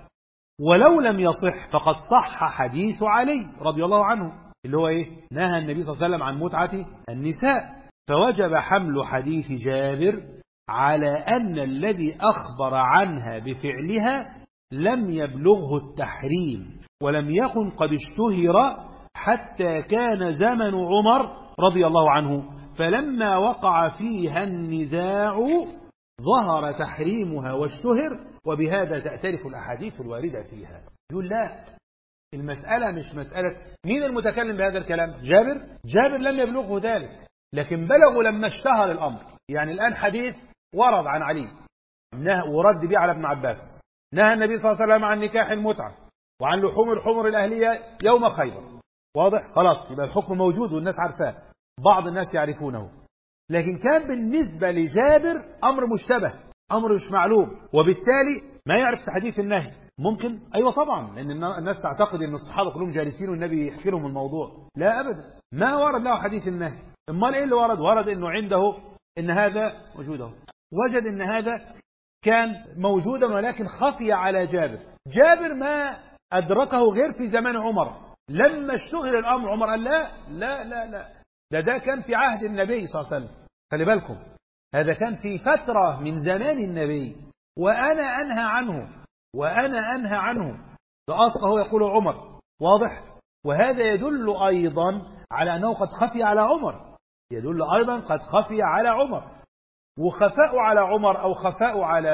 ولو لم يصح فقد صح حديث علي رضي الله عنه اللي هو إيه؟ نهى النبي صلى الله عليه وسلم عن متعة النساء، فوجب حمل حديث جابر على أن الذي أخبر عنها بفعلها لم يبلغه التحريم ولم يكن قد اشتهر حتى كان زمن عمر رضي الله عنه، فلما وقع فيها النزاع ظهر تحريمها واشتهر، وبهذا تأتلف الأحاديث الواردة فيها. يقول لا، المسألة مش مسألة مين المتكلم بهذا الكلام. جابر جابر لم يبلغه ذلك، لكن بلغوا لما اشتهر الأمر. يعني الآن حديث ورد عن علي ورد به على ابن عباس، نهى النبي صلى الله عليه وسلم عن نكاح المتعة وعن لحوم الحمر الأهلية يوم خيبر. واضح؟ خلاص، يبقى الحكم موجود والناس عارفاه، بعض الناس يعرفونه. لكن كان بالنسبة لجابر أمر مشتبه، أمر مش معلوم، وبالتالي ما يعرف حديث النهي. ممكن أيوة طبعا، لأن الناس تعتقد أن الصحابة كلهم جالسين والنبي يحكي لهم الموضوع. لا أبدا، ما ورد له حديث النهي. امال إيه اللي ورد؟ ورد أنه عنده أن هذا موجوده، وجد أن هذا كان موجودا ولكن خفي على جابر. جابر ما أدركه غير في زمان عمر، لما اشتهر الأمر عمر قال لا لا لا لا، ده ده كان في عهد النبي صلى الله عليه وسلم. خلي بالكم، هذا كان في فترة من زمان النبي، وأنا أنهى عنه وأنا أنهى عنه. ده أصلا هو يقول عمر. واضح؟ وهذا يدل أيضا على أنه قد خفي على عمر، يدل أيضا قد خفي على عمر. وخفاء على عمر أو خفاء على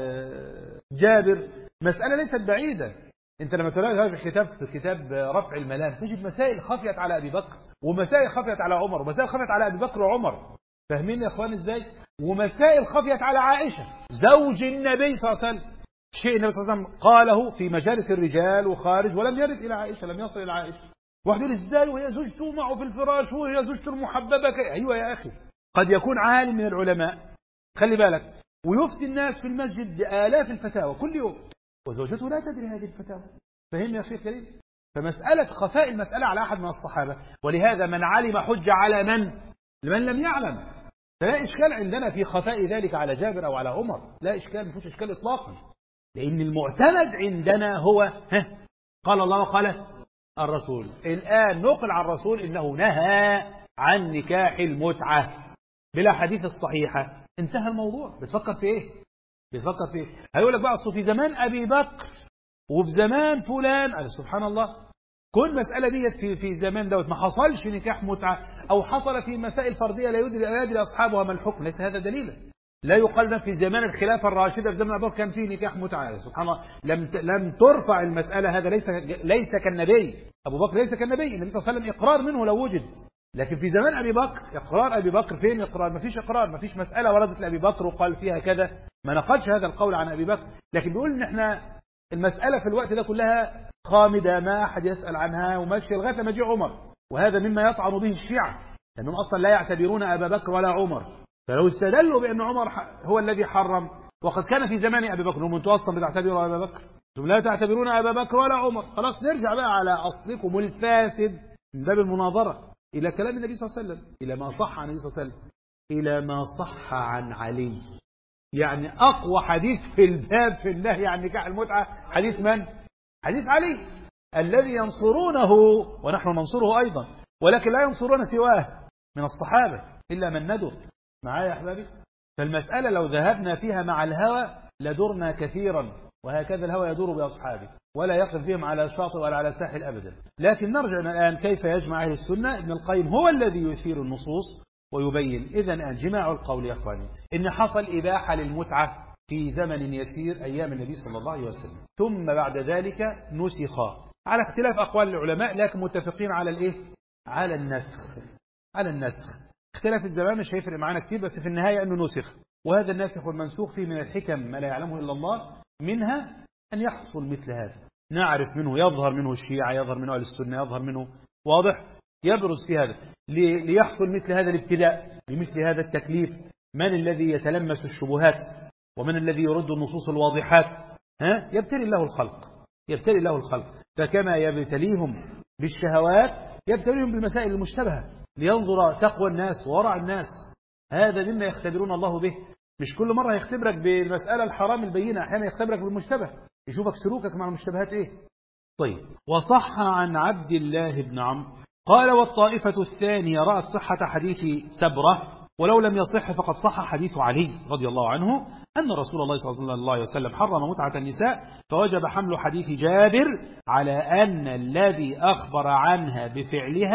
جابر مسألة ليست بعيدة. أنت لما تلاقي في كتاب في كتاب رفع الملام تجد مسائل خفيت على أبي بكر، ومسائل خفيت على عمر، ومسائل خفيت على أبي بكر وعمر. فاهمين يا إخوان إزاي؟ ومسائل خفيت على عائشة زوج النبي صلى الله عليه وسلم، شيء النبي صلى الله عليه وسلم قاله في مجالس الرجال وخارج ولم يرد إلى عائشة، لم يصل إلى عائشة. واحد يقول إزاي وهي زوجته معه في الفراش وهي زوجته المحببة كي... أيوة يا أخي، قد يكون عالم من العلماء، خلي بالك، ويفتي الناس في المسجد بآلاف الفتاوى كل يوم، وزوجته لا تدري هذه الفتاوى. فهم يا أخي الكريم؟ فمسألة خفاء المسألة على أحد من الصحابة، ولهذا من علم حج على من لمن لم يعلم. فلا إشكال عندنا في خفاء ذلك على جابر أو على عمر، لا إشكال، مفيش إشكال إطلاقا، لأن المعتمد عندنا هو ها قال الله وقال الرسول. الآن نقل عن الرسول إنه نهى عن نكاح المتعة بلا حديث الصحيحة، انتهى الموضوع. بتفكر في إيه؟ بتفكر في إيه؟ هيقول لك بقى أصله في زمان أبي بكر وفي زمان فلان. قال سبحان الله، كل مسألة ديت في في زمان دوت ما حصلش نكاح متعة، أو حصل في مسائل فردية لا يدري لا يدري أصحابها ما الحكم، ليس هذا دليلا. لا يقال في زمان الخلافة الراشدة في زمن أبو بكر كان فيه نكاح متعة. سبحان الله، لم لم ترفع المسألة. هذا ليس ليس كالنبي. أبو بكر ليس كالنبي، النبي صلى الله عليه وسلم إقرار منه لو وجد. لكن في زمان أبي بكر إقرار أبي بكر فين إقرار؟ ما فيش إقرار، ما فيش مسألة وردت لأبي بكر وقال فيها كذا، ما نقلش هذا القول عن أبي بكر. لكن بيقول إن إحنا المسألة في الوقت ده كلها خامدة، ما أحد يسأل عنها وماشية لغاية ما جاء عمر. وهذا مما يطعن به الشيعة، لأنهم أصلا لا يعتبرون أبا بكر ولا عمر. فلو استدلوا بأن عمر هو الذي حرم وقد كان في زمان أبي بكر، هم أنتم أصلا بتعتبروا أبا بكر، أنتم لا تعتبرون أبا بكر ولا عمر. خلاص نرجع بقى على أصلكم الفاسد من باب المناظرة إلى كلام النبي صلى الله عليه وسلم، إلى ما صح عن النبي صلى الله عليه وسلم، إلى ما صح عن علي. يعني أقوى حديث في الباب في النهي عن نكاح المتعة حديث من؟ حديث علي الذي ينصرونه ونحن ننصره أيضا، ولكن لا ينصرون سواه من الصحابة إلا من ندر. معايا يا أحبابي؟ فالمسألة لو ذهبنا فيها مع الهوى لدرنا كثيرا، وهكذا الهوى يدور بأصحابه ولا يقف بهم على شاطئ ولا على ساحل أبدا. لكن نرجع الآن كيف يجمع أهل السنة. ابن القيم هو الذي يثير النصوص ويبين. إذن جماع القول يا أخواني إن حصل إباحة للمتعة في زمن يسير أيام النبي صلى الله عليه وسلم، ثم بعد ذلك نسخ على اختلاف أقوال العلماء، لكن متفقين على الإيه؟ على النسخ. على النسخ. اختلاف الزمان مش هيفرق معانا كتير، بس في النهاية أنه نسخ. وهذا الناسخ والمنسوخ فيه من الحكم ما لا يعلمه إلا الله، منها أن يحصل مثل هذا، نعرف منه، يظهر منه الشيعة، يظهر منه أهل السنة، يظهر منه، واضح، يبرز في هذا، ليحصل مثل هذا الابتلاء بمثل هذا التكليف. من الذي يتلمس الشبهات ومن الذي يرد النصوص الواضحات؟ ها؟ يبتلي الله الخلق، يبتلي الله الخلق. فكما يبتليهم بالشهوات يبتليهم بالمسائل المشتبهة لينظر تقوى الناس وورع الناس. هذا مما يختبرون الله به. مش كل مرة يختبرك بالمسألة الحرام البينة، أحيانا يختبرك بالمشتبه، يشوفك سلوكك مع المشتبهات إيه. طيب، وصح عن عبد الله بن عمرو قال: والطائفة الثانية رأت صحة حديث سبرة، ولو لم يصح فقد صح حديث علي رضي الله عنه أن رسول الله صلى الله عليه وسلم حرم متعة النساء، فوجب حمل حديث جابر على أن الذي أخبر عنها بفعلها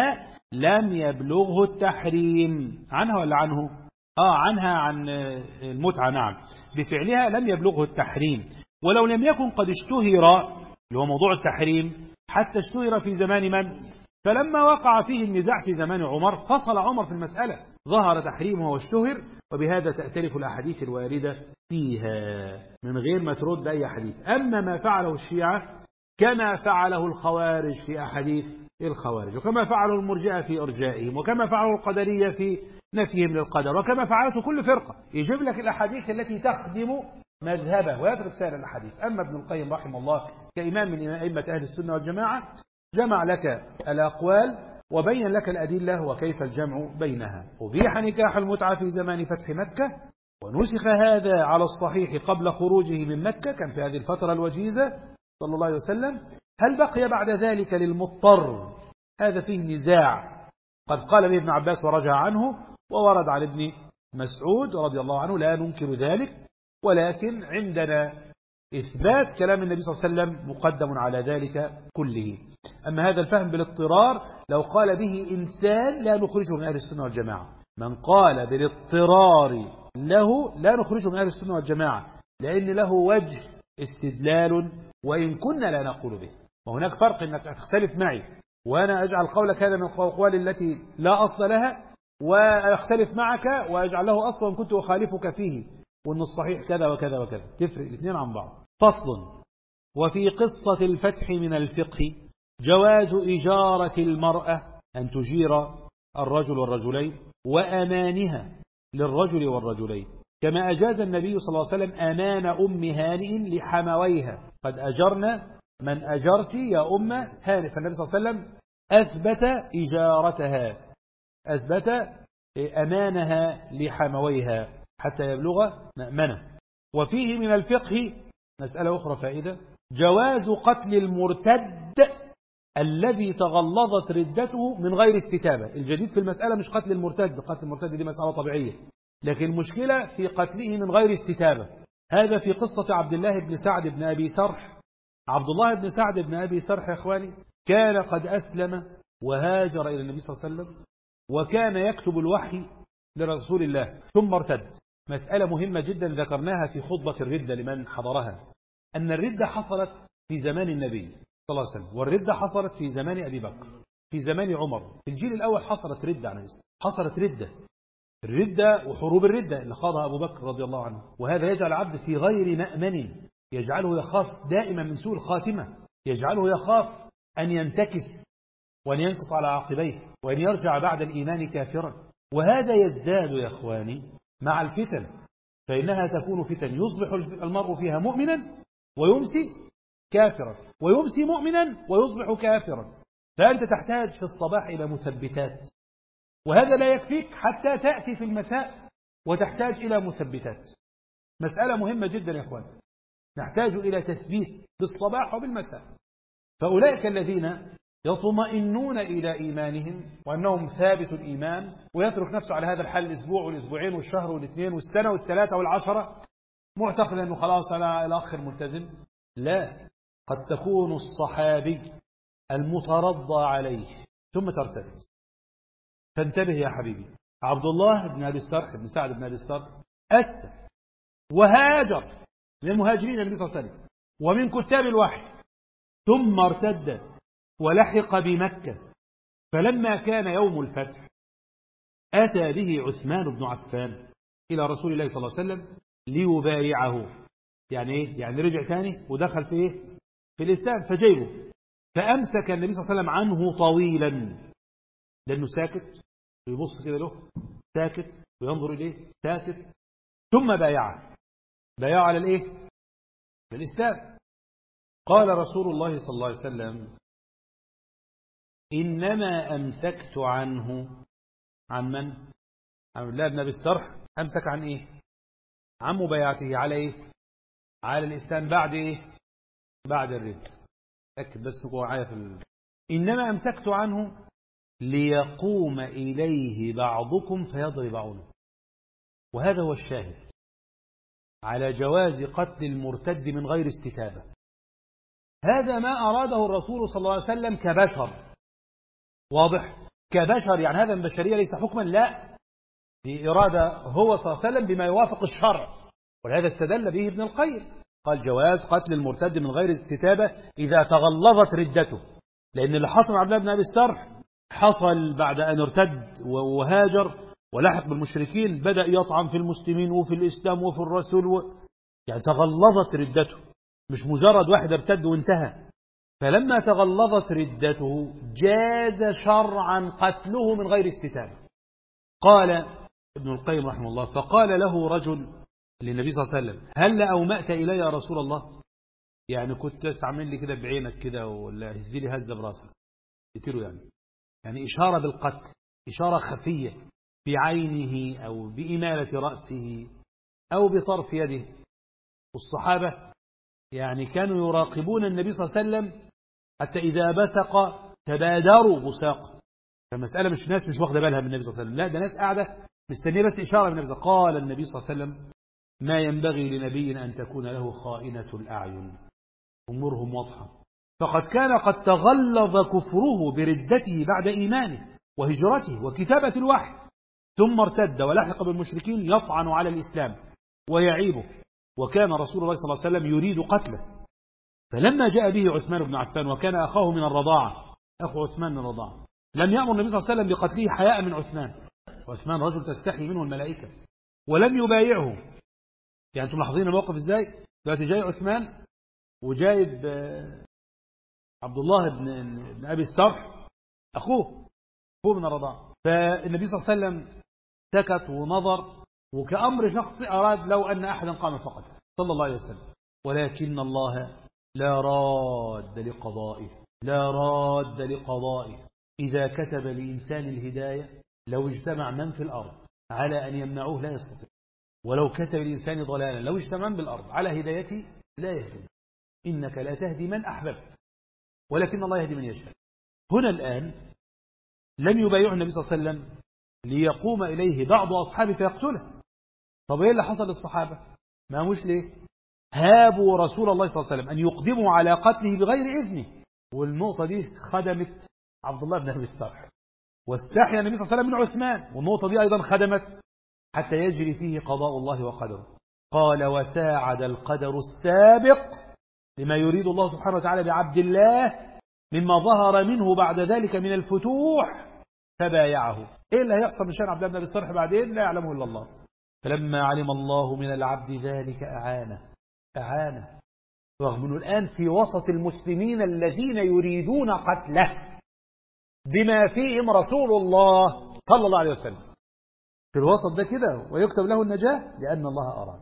لم يبلغه التحريم. عنها ولا عنه؟ آه عنها، عن المتعة، نعم، بفعلها لم يبلغه التحريم. ولو لم يكن قد اشتهر، اللي هو موضوع التحريم، حتى اشتهر في زمان من؟ فلما وقع فيه النزاع في زمان عمر فصل عمر في المسألة، ظهر تحريمه واشتهر، وبهذا تأتلف الأحاديث الواردة فيها من غير ما ترد أي حديث. أما ما فعله الشيعة كما فعله الخوارج في أحاديث الخوارج، وكما فعله المرجئة في إرجائهم، وكما فعله القدرية في نفيهم للقدر، وكما فعلته كل فرقة، يجيب لك الأحاديث التي تخدم مذهبه ويترك سائر الأحاديث. أما ابن القيم رحمه الله كإمام من أئمة أهل السنة والجماعة جمع لك الأقوال وبين لك الأدلة وكيف الجمع بينها. أبيح نكاح المتعة في زمان فتح مكة، ونسخ هذا على الصحيح قبل خروجه من مكة، كان في هذه الفترة الوجيزة صلى الله عليه وسلم. هل بقي بعد ذلك للمضطر؟ هذا فيه نزاع، قد قال به ابن عباس ورجع عنه، وورد عن ابن مسعود رضي الله عنه، لا ننكر ذلك، ولكن عندنا إثبات كلام النبي صلى الله عليه وسلم مقدم على ذلك كله. أما هذا الفهم بالاضطرار لو قال به إنسان لا نخرجه من أهل السنة والجماعة. من قال بالاضطرار له لا نخرجه من أهل السنة والجماعة، لأن له وجه استدلال وإن كنا لا نقول به. وهناك فرق أنك تختلف معي وأنا أجعل قولك هذا من الأقوال التي لا أصل لها، وأختلف معك وأجعل له أصلا كنت أخالفك فيه، وأن الصحيح كذا وكذا وكذا. تفرق الاثنين عن بعض. فصل. وفي قصة الفتح من الفقه جواز إجارة المرأة، أن تجير الرجل والرجلين، وأمانها للرجل والرجلين، كما أجاز النبي صلى الله عليه وسلم أمان أم هانئ لحمويها. قد أجرنا من أجرت يا أم هانئ، فالنبي صلى الله عليه وسلم أثبت إجارتها، أثبت أمانها لحمويها حتى يبلغ مأمنه. وفيه من الفقه مسألة أخرى فائدة، جواز قتل المرتد الذي تغلظت ردته من غير استتابة. الجديد في المسألة مش قتل المرتد، قتل المرتد دي مسألة طبيعية، لكن المشكلة في قتله من غير استتابة. هذا في قصة عبد الله بن سعد بن أبي سرح. عبد الله بن سعد بن أبي سرح يا إخواني كان قد أسلم وهاجر إلى النبي صلى الله عليه وسلم، وكان يكتب الوحي لرسول الله ثم ارتد. مسألة مهمة جدا ذكرناها في خطبة الردة لمن حضرها، أن الردة حصلت في زمان النبي صلى الله عليه وسلم، والردة حصلت في زمان أبي بكر، في زمان عمر. في الجيل الأول حصلت ردة عن الإسلام، حصلت ردة، الردة وحروب الردة اللي خاضها أبو بكر رضي الله عنه. وهذا يجعل العبد في غير مأمن، يجعله يخاف دائما من سوء الخاتمة، يجعله يخاف أن ينتكس وأن ينقص على عقبيه وأن يرجع بعد الإيمان كافرا. وهذا يزداد يا إخواني مع الفتن، فإنها تكون فتن يصبح المرء فيها مؤمنا ويمسي كافرا، ويمسي مؤمنا ويصبح كافرا. فأنت تحتاج في الصباح إلى مثبتات، وهذا لا يكفيك حتى تأتي في المساء وتحتاج إلى مثبتات. مسألة مهمة جدا يا إخوان، نحتاج إلى تثبيت بالصباح وبالمساء. فأولئك الذين يطمئنون إلى إيمانهم وأنهم ثابت الإيمان، ويترك نفسه على هذا الحال الأسبوع والأسبوعين والشهر والاثنين والسنة والثلاثة والعشرة معتقد أنه خلاص أنا الآخر ملتزم. لا، قد تكون الصحابي المترضى عليه ثم ترتد. فانتبه يا حبيبي. عبد الله بن أبي السرح بن سعد بن أبي السرح أتى وهاجر للمهاجرين النبي صلى الله عليه وسلم ومن كتاب الوحي، ثم ارتد ولحق بمكة. فلما كان يوم الفتح أتى به عثمان بن عفان إلى رسول الله صلى الله عليه وسلم ليبايعه. يعني إيه؟ يعني رجع تاني ودخل في إيه؟ في الإسلام. فجيبه فأمسك النبي صلى الله عليه وسلم عنه طويلا، لأنه ساكت ويبص كده له، ساكت وينظر إليه، ساكت. ثم بايعه، بايعه على الإيه؟ الإسلام. قال رسول الله صلى الله عليه وسلم إنما أمسكت عنه. عن من؟ عن الله بن أبي السرح. أمسك عن إيه؟ عن مبايعته على إيه؟ على الإسلام بعد إيه؟ بعد الرد. أكد بس نقول معايا في ال... إنما أمسكت عنه ليقوم إليه بعضكم فيضرب عنه. وهذا هو الشاهد على جواز قتل المرتد من غير استتابة. هذا ما أراده الرسول صلى الله عليه وسلم كبشر، واضح؟ كبشر، يعني هذا من البشرية ليس حكما، لا، دي إرادة هو صلى الله عليه وسلم بما يوافق الشرع. ولهذا استدل به ابن القيم، قال جواز قتل المرتد من غير استتابة إذا تغلظت ردته، لأن اللي حصل عبد الله بن أبي السرح حصل بعد أن ارتد وهاجر ولحق بالمشركين، بدأ يطعن في المسلمين وفي الإسلام وفي الرسول و... يعني تغلظت ردته، مش مجرد واحد ارتد وانتهى. فلما تغلظت ردته جاز شرعا قتله من غير استتابة. قال ابن القيم رحمه الله: فقال له رجل للنبي صلى الله عليه وسلم: هل أومأت إلي يا رسول الله؟ يعني كنت استعمل لي كده بعينك كده ولا هزدي لي هزة براسك قتله، يعني يعني إشارة بالقتل، إشارة خفية بعينه أو بإمالة رأسه أو بطرف يده. والصحابة يعني كانوا يراقبون النبي صلى الله عليه وسلم حتى إذا بسق تبادروا بساقه. فالمسألة مش ناس مش واخدة بالها من النبي صلى الله عليه وسلم، لا، ده ناس قاعدة مستنية بس إشارة من النبي صلى الله عليه وسلم. قال النبي صلى الله عليه وسلم: ما ينبغي لنبي أن تكون له خائنة الأعين، أمورهم واضحة. فقد كان قد تغلظ كفره بردته بعد إيمانه وهجرته وكتابة الوحي، ثم ارتد ولحق بالمشركين يطعن على الإسلام ويعيبه، وكان رسول الله صلى الله عليه وسلم يريد قتله. فلما جاء به عثمان بن عفان وكان أخاه من الرضاعة، أخو عثمان من الرضاعة، لم يأمر النبي صلى الله عليه وسلم بقتله حياء من عثمان. عثمان رجل تستحي منه الملائكة، ولم يبايعه. يعني أنتم ملاحظين الموقف إزاي؟ دلوقتي جاي عثمان وجايب عبد الله بن أبي السرح أخوه أخوه من الرضاعة. فالنبي صلى الله عليه وسلم سكت ونظر، وكأمر شخصي أراد لو أن أحدا قام فقط صلى الله عليه وسلم. ولكن الله لا راد لقضائه، لا راد لقضائه. إذا كتب لإنسان الهداية لو اجتمع من في الأرض على أن يمنعوه لا يستطيع، ولو كتب لإنسان ضلالا لو اجتمع من بالأرض على هدايته لا يهدي. إنك لا تهدي من أحببت ولكن الله يهدي من يشاء. هنا الآن لم يبايعه النبي صلى الله عليه وسلم ليقوم إليه بعض أصحابه فيقتله. طب إيه اللي حصل للصحابة؟ ما مش ليه هابوا رسول الله صلى الله عليه وسلم أن يقدموا على قتله بغير إذنه. والنقطة دي خدمت عبد الله بن أبي السرح، واستحيا النبي صلى الله عليه وسلم من عثمان، والنقطة دي أيضا خدمت حتى يجري فيه قضاء الله وقدره. قال: وساعد القدر السابق لما يريد الله سبحانه وتعالى بعبد الله مما ظهر منه بعد ذلك من الفتوح فبايعه. إيه اللي هيحصل من شأن عبد الله بن أبي السرح بعدين لا يعلمه إلا الله. فلما علم الله من العبد ذلك أعانه أعانه رغم أنه الآن في وسط المسلمين الذين يريدون قتله بما فيهم رسول الله صلى الله عليه وسلم، في الوسط ده كده ويكتب له النجاة لأن الله أراد.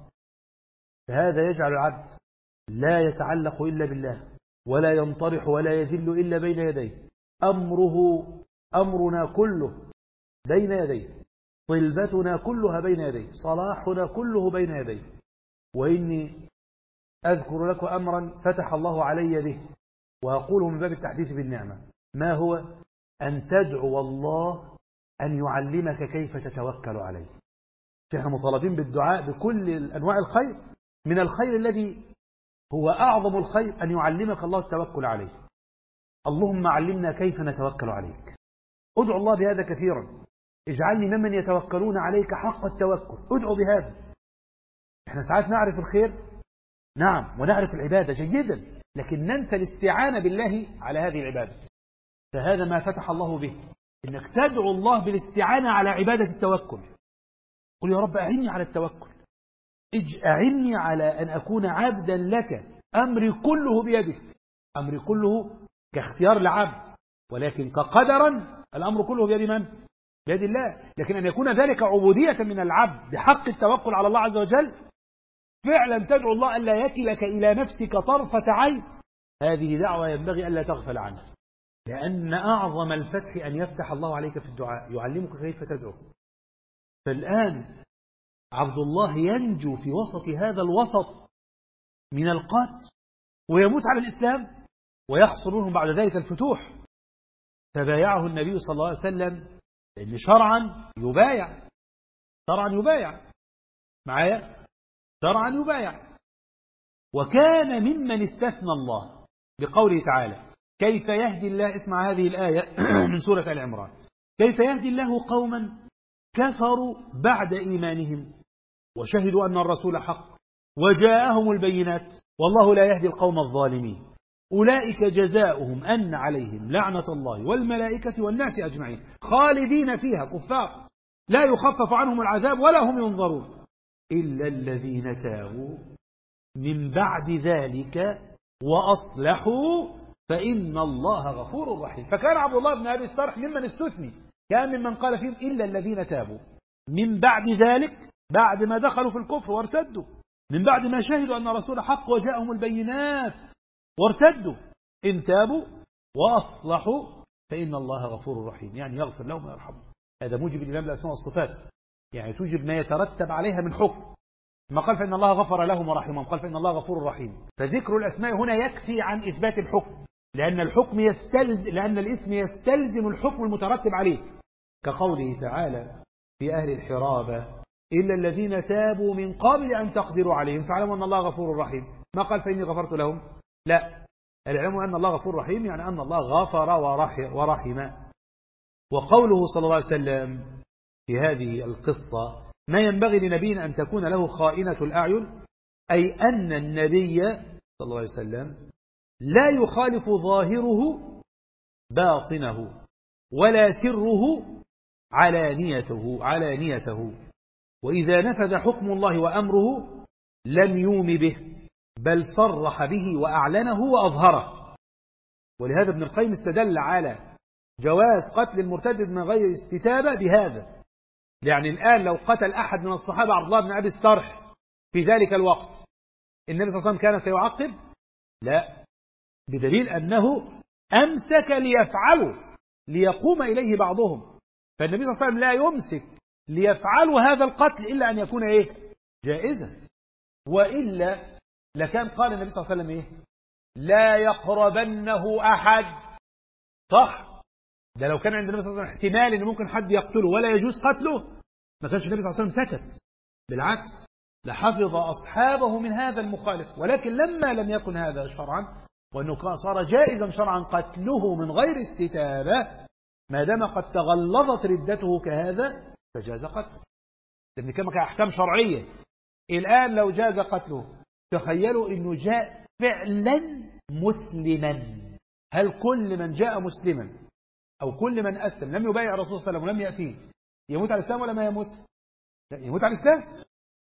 فهذا يجعل العبد لا يتعلق إلا بالله، ولا ينطرح ولا يذل إلا بين يديه. أمره أمرنا كله بين يديه، طلبتنا كلها بين يديه، صلاحنا كله بين يديه. وإني أذكر لك أمرا فتح الله علي به وأقوله من باب التحديث بالنعمة. ما هو؟ أن تدعو الله أن يعلمك كيف تتوكل عليه. نحن مطالبين بالدعاء بكل أنواع الخير، من الخير الذي هو أعظم الخير أن يعلمك الله التوكل عليه. اللهم علمنا كيف نتوكل عليك. ادعو الله بهذا كثيرا: اجعلني ممن يتوكلون عليك حق التوكل. ادعو بهذا. احنا ساعات نعرف الخير، نعم، ونعرف العبادة جيدا، لكن ننسى الاستعانة بالله على هذه العبادة. فهذا ما فتح الله به، إنك تدعو الله بالاستعانة على عبادة التوكل. قل يا رب أعني على التوكل، أعني على أن أكون عبدا لك، أمري كله بيدك. أمري كله كاختيار العبد، ولكن كقدرا الأمر كله بيد من؟ بيد الله. لكن أن يكون ذلك عبودية من العبد بحق التوكل على الله عز وجل، فعلا تدعو الله ألا يكلك إلى نفسك طرفة عين. هذه دعوة ينبغي ألا تغفل عنها، لأن أعظم الفتح أن يفتح الله عليك في الدعاء، يعلمك كيف تدعو. فالآن عبد الله ينجو في وسط هذا الوسط من القتل ويموت على الإسلام، ويحصل منهم بعد ذلك الفتوح. فبايعه النبي صلى الله عليه وسلم، لأن شرعا يبايع، شرعا يبايع معايا، شرعا يبايع. وكان ممن استثنى الله بقوله تعالى: كيف يهدي الله، اسمع هذه الآية من سورة آل عمران: كيف يهدي الله قوما كفروا بعد إيمانهم وشهدوا أن الرسول حق وجاءهم البينات والله لا يهدي القوم الظالمين أولئك جزاؤهم أن عليهم لعنة الله والملائكة والناس أجمعين خالدين فيها كفار لا يخفف عنهم العذاب ولا هم ينظرون إلا الذين تابوا من بعد ذلك وأصلحوا فإن الله غفور رحيم. فكان عبد الله بن أبي الصرح ممن استثني، كان ممن قال فيهم إلا الذين تابوا من بعد ذلك، بعد ما دخلوا في الكفر وارتدوا، من بعد ما شهدوا أن الرسول حق وجاءهم البينات وارتدوا، إن تابوا وأصلحوا فإن الله غفور رحيم، يعني يغفر لهم ويرحمهم. هذا موجب الإيمان بالأسماء والصفات، يعني توجب ما يترتب عليها من حكم. ما قال فإن الله غفر لهم ورحمهم، قال فإن الله غفور رحيم. فذكر الأسماء هنا يكفي عن إثبات الحكم، لأن الحكم يستلزم، لأن الاسم يستلزم الحكم المترتب عليه، كقوله تعالى في أهل الحرابة إلا الذين تابوا من قبل أن تقدروا عليهم فاعلموا أن الله غفور رحيم. ما قال فإني غفرت لهم، لا، العلم أن الله غفور رحيم، يعني أن الله غفر ورحم. وقوله صلى الله عليه وسلم في هذه القصة ما ينبغي لنبي أن تكون له خائنة الأعين، أي أن النبي صلى الله عليه وسلم لا يخالف ظاهره باطنه ولا سره علانيته علانيته وإذا نفذ حكم الله وأمره لم يوم به بل صرح به وأعلنه وأظهره. ولهذا ابن القيم استدل على جواز قتل المرتد من غير استتابة بهذا، يعني الآن لو قتل أحد من الصحابة عبد الله بن أبي الصرح في ذلك الوقت النبي صلى الله عليه وسلم كان سيعاقب؟ لا، بدليل أنه أمسك ليفعلوا ليقوم إليه بعضهم، فالنبي صلى الله عليه وسلم لا يمسك ليفعلوا هذا القتل إلا أن يكون إيه؟ جائزا، وإلا لكان قال النبي صلى الله عليه وسلم إيه؟ لا يقربنه أحد. صح؟ ده لو كان عند النبي صلى الله عليه وسلم احتمال أن ممكن حد يقتله ولا يجوز قتله ما كانش النبي صلى الله عليه وسلم سكت، بالعكس لحفظ أصحابه من هذا المخالف. ولكن لما لم يكن هذا شرعا وأنه كان صار جائزا شرعا قتله من غير استتابة ما دام قد تغلظت ردته كهذا فجاز قتله، لأن كما كأحكام شرعية. الآن لو جاز قتله تخيلوا أنه جاء فعلا مسلما، هل كل من جاء مسلما أو كل من أسلم لم يبايع الرسول صلى الله عليه وسلم ولم يأتيه يموت على الإسلام ولا ما يموت؟ لا، يموت على الإسلام.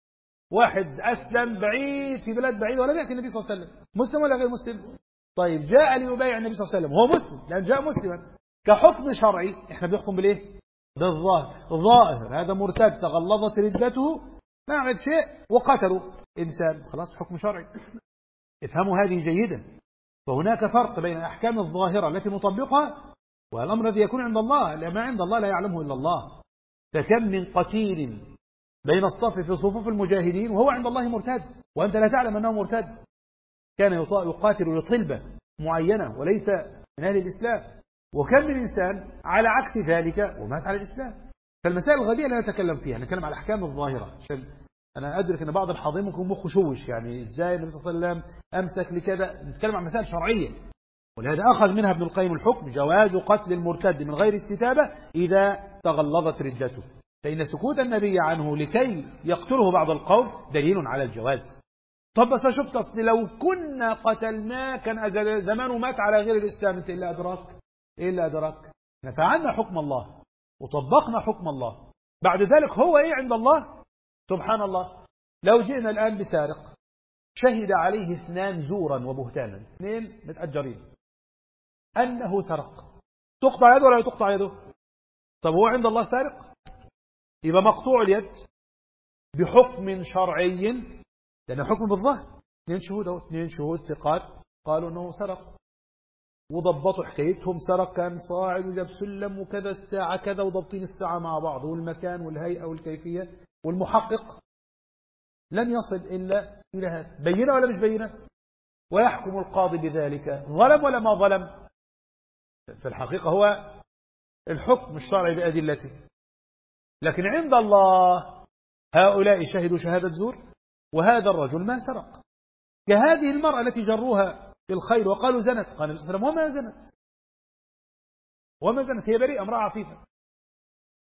واحد أسلم بعيد في بلاد بعيدة ولم يأتي النبي صلى الله عليه وسلم، مسلم ولا غير مسلم؟ طيب جاء ليبايع النبي صلى الله عليه وسلم، هو مسلم لأن جاء مسلما، كحكم شرعي احنا بنحكم بالايه؟ بالظاهر. ظاهر هذا مرتد تغلظت ردته ما عمل شيء وقتلوا إنسان، خلاص حكم شرعي. افهموا هذه جيدا. فهناك فرق بين الأحكام الظاهرة التي نطبقها والأمر الذي يكون عند الله، لما عند الله لا يعلمه إلا الله. فكم من قتيل بين الصف في صفوف المجاهدين وهو عند الله مرتد وأنت لا تعلم أنه مرتد، كان يقاتل لطلبة معينة وليس من أهل الإسلام. وكم من إنسان على عكس ذلك ومات على الإسلام. فالمسائل الغبية لا نتكلم فيها، نتكلم على الأحكام الظاهرة، عشان أنا أدرك أن بعض الحاضرين ممكن مخه شوش، يعني إزاي النبي صلى الله عليه وسلم أمسك لكذا. نتكلم عن مسائل شرعية، ولهذا أخذ منها ابن القيم الحكم جواز قتل المرتد من غير استتابة إذا تغلظت ردته، فإن سكوت النبي عنه لكي يقتله بعض القوم دليل على الجواز. طب بس شفت أصل لو كنا قتلناه كان زمانه مات على غير الإسلام، أنت إلا أدراك إيه إلا أدراك. فعلنا حكم الله وطبقنا حكم الله، بعد ذلك هو إيه عند الله؟ سبحان الله. لو جئنا الآن بسارق شهد عليه اثنان زورا وبهتانا، اثنين متأجرين أنه سرق، تقطع يده ولا تقطع يده؟ طب هو عند الله سارق؟ يبقى مقطوع اليد بحكم شرعي، لأنه حكم بالظاهر. اثنين شهود أو اثنين شهود ثقات قالوا أنه سرق وضبطوا حكايتهم، سرق كان صاعد وجاب سلم وكذا الساعة كذا وضبطين الساعة مع بعض والمكان والهيئة والكيفية والمحقق، لن يصل إلا إلى هذا. بينة ولا مش بينة؟ ويحكم القاضي بذلك، ظلم ولا ما ظلم؟ في الحقيقة هو الحكم الشرعي بأدلته. لكن عند الله هؤلاء شهدوا شهادة زور وهذا الرجل ما سرق. كهذه المرأة التي جروها بالخير وقالوا زنت، قال النبي صلى الله عليه وسلم وما زنت وما زنت، هي بريئة، امرأة عفيفة.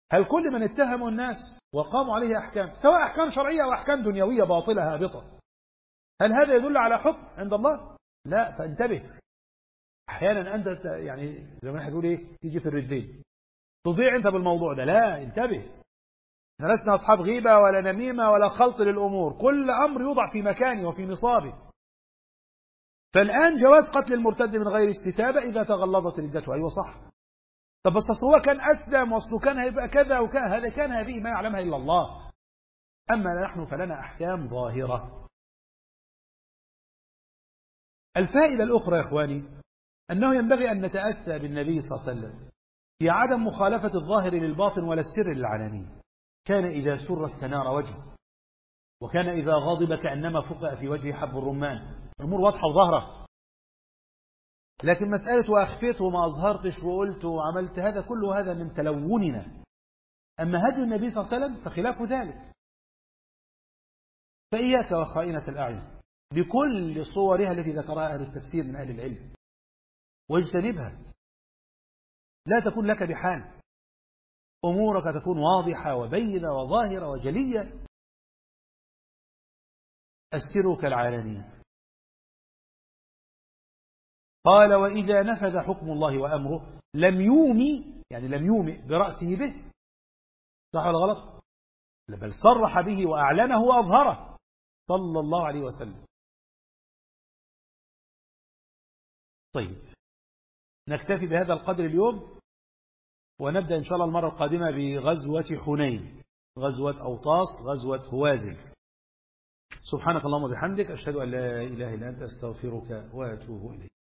هل كل من اتهموا الناس وقاموا عليه أحكام سواء أحكام شرعية أو أحكام دنيوية باطلة هابطة، هل هذا يدل على حكم عند الله؟ لا. فانتبه، أحيانا أنت يعني زي ما احنا بنقول إيه، تيجي في الرجلين تضيع أنت بالموضوع ده. لا، انتبه، احنا لسنا أصحاب غيبة ولا نميمة ولا خلط للأمور، كل أمر يوضع في مكانه وفي نصابه. فالآن جواز قتل المرتد من غير استتابة إذا تغلظت ردته. أيوة صح. طب بس أصل هو كان أسلم وأصله كان هيبقى كذا وكان هذا، كان هذه ما يعلمها إلا الله. أما نحن فلنا أحكام ظاهرة. الفائدة الأخرى يا إخواني أنه ينبغي أن نتأسى بالنبي صلى الله عليه وسلم في عدم مخالفة الظاهر للباطن ولا السر للعلانية. كان إذا سر استنار وجهه، وكان إذا غضب كأنما فقأ في وجهه حب الرمان. الأمور واضحة وظاهرة. لكن مسألة وأخفيت وما أظهرتش وقلت وعملت، هذا كله هذا من تلوننا. أما هدي النبي صلى الله عليه وسلم فخلاف ذلك. فإياك وخائنة الأعين بكل صورها التي ذكرها أهل التفسير من أهل العلم، واجتنبها. لا تكون لك بحال، أمورك تكون واضحة وبينة وظاهرة وجلية. السر كالعلانية. قال وإذا نفذ حكم الله وأمره لم يومي، يعني لم يومئ برأسه به. صح ولا غلط؟ بل صرح به وأعلنه وأظهره صلى الله عليه وسلم. طيب، نكتفي بهذا القدر اليوم، ونبدأ إن شاء الله المرة القادمة بغزوة حنين، غزوة أوطاس، غزوة هوازن. سبحانك اللهم وبحمدك، أشهد أن لا إله إلا أنت، أستغفرك وأتوب إليك.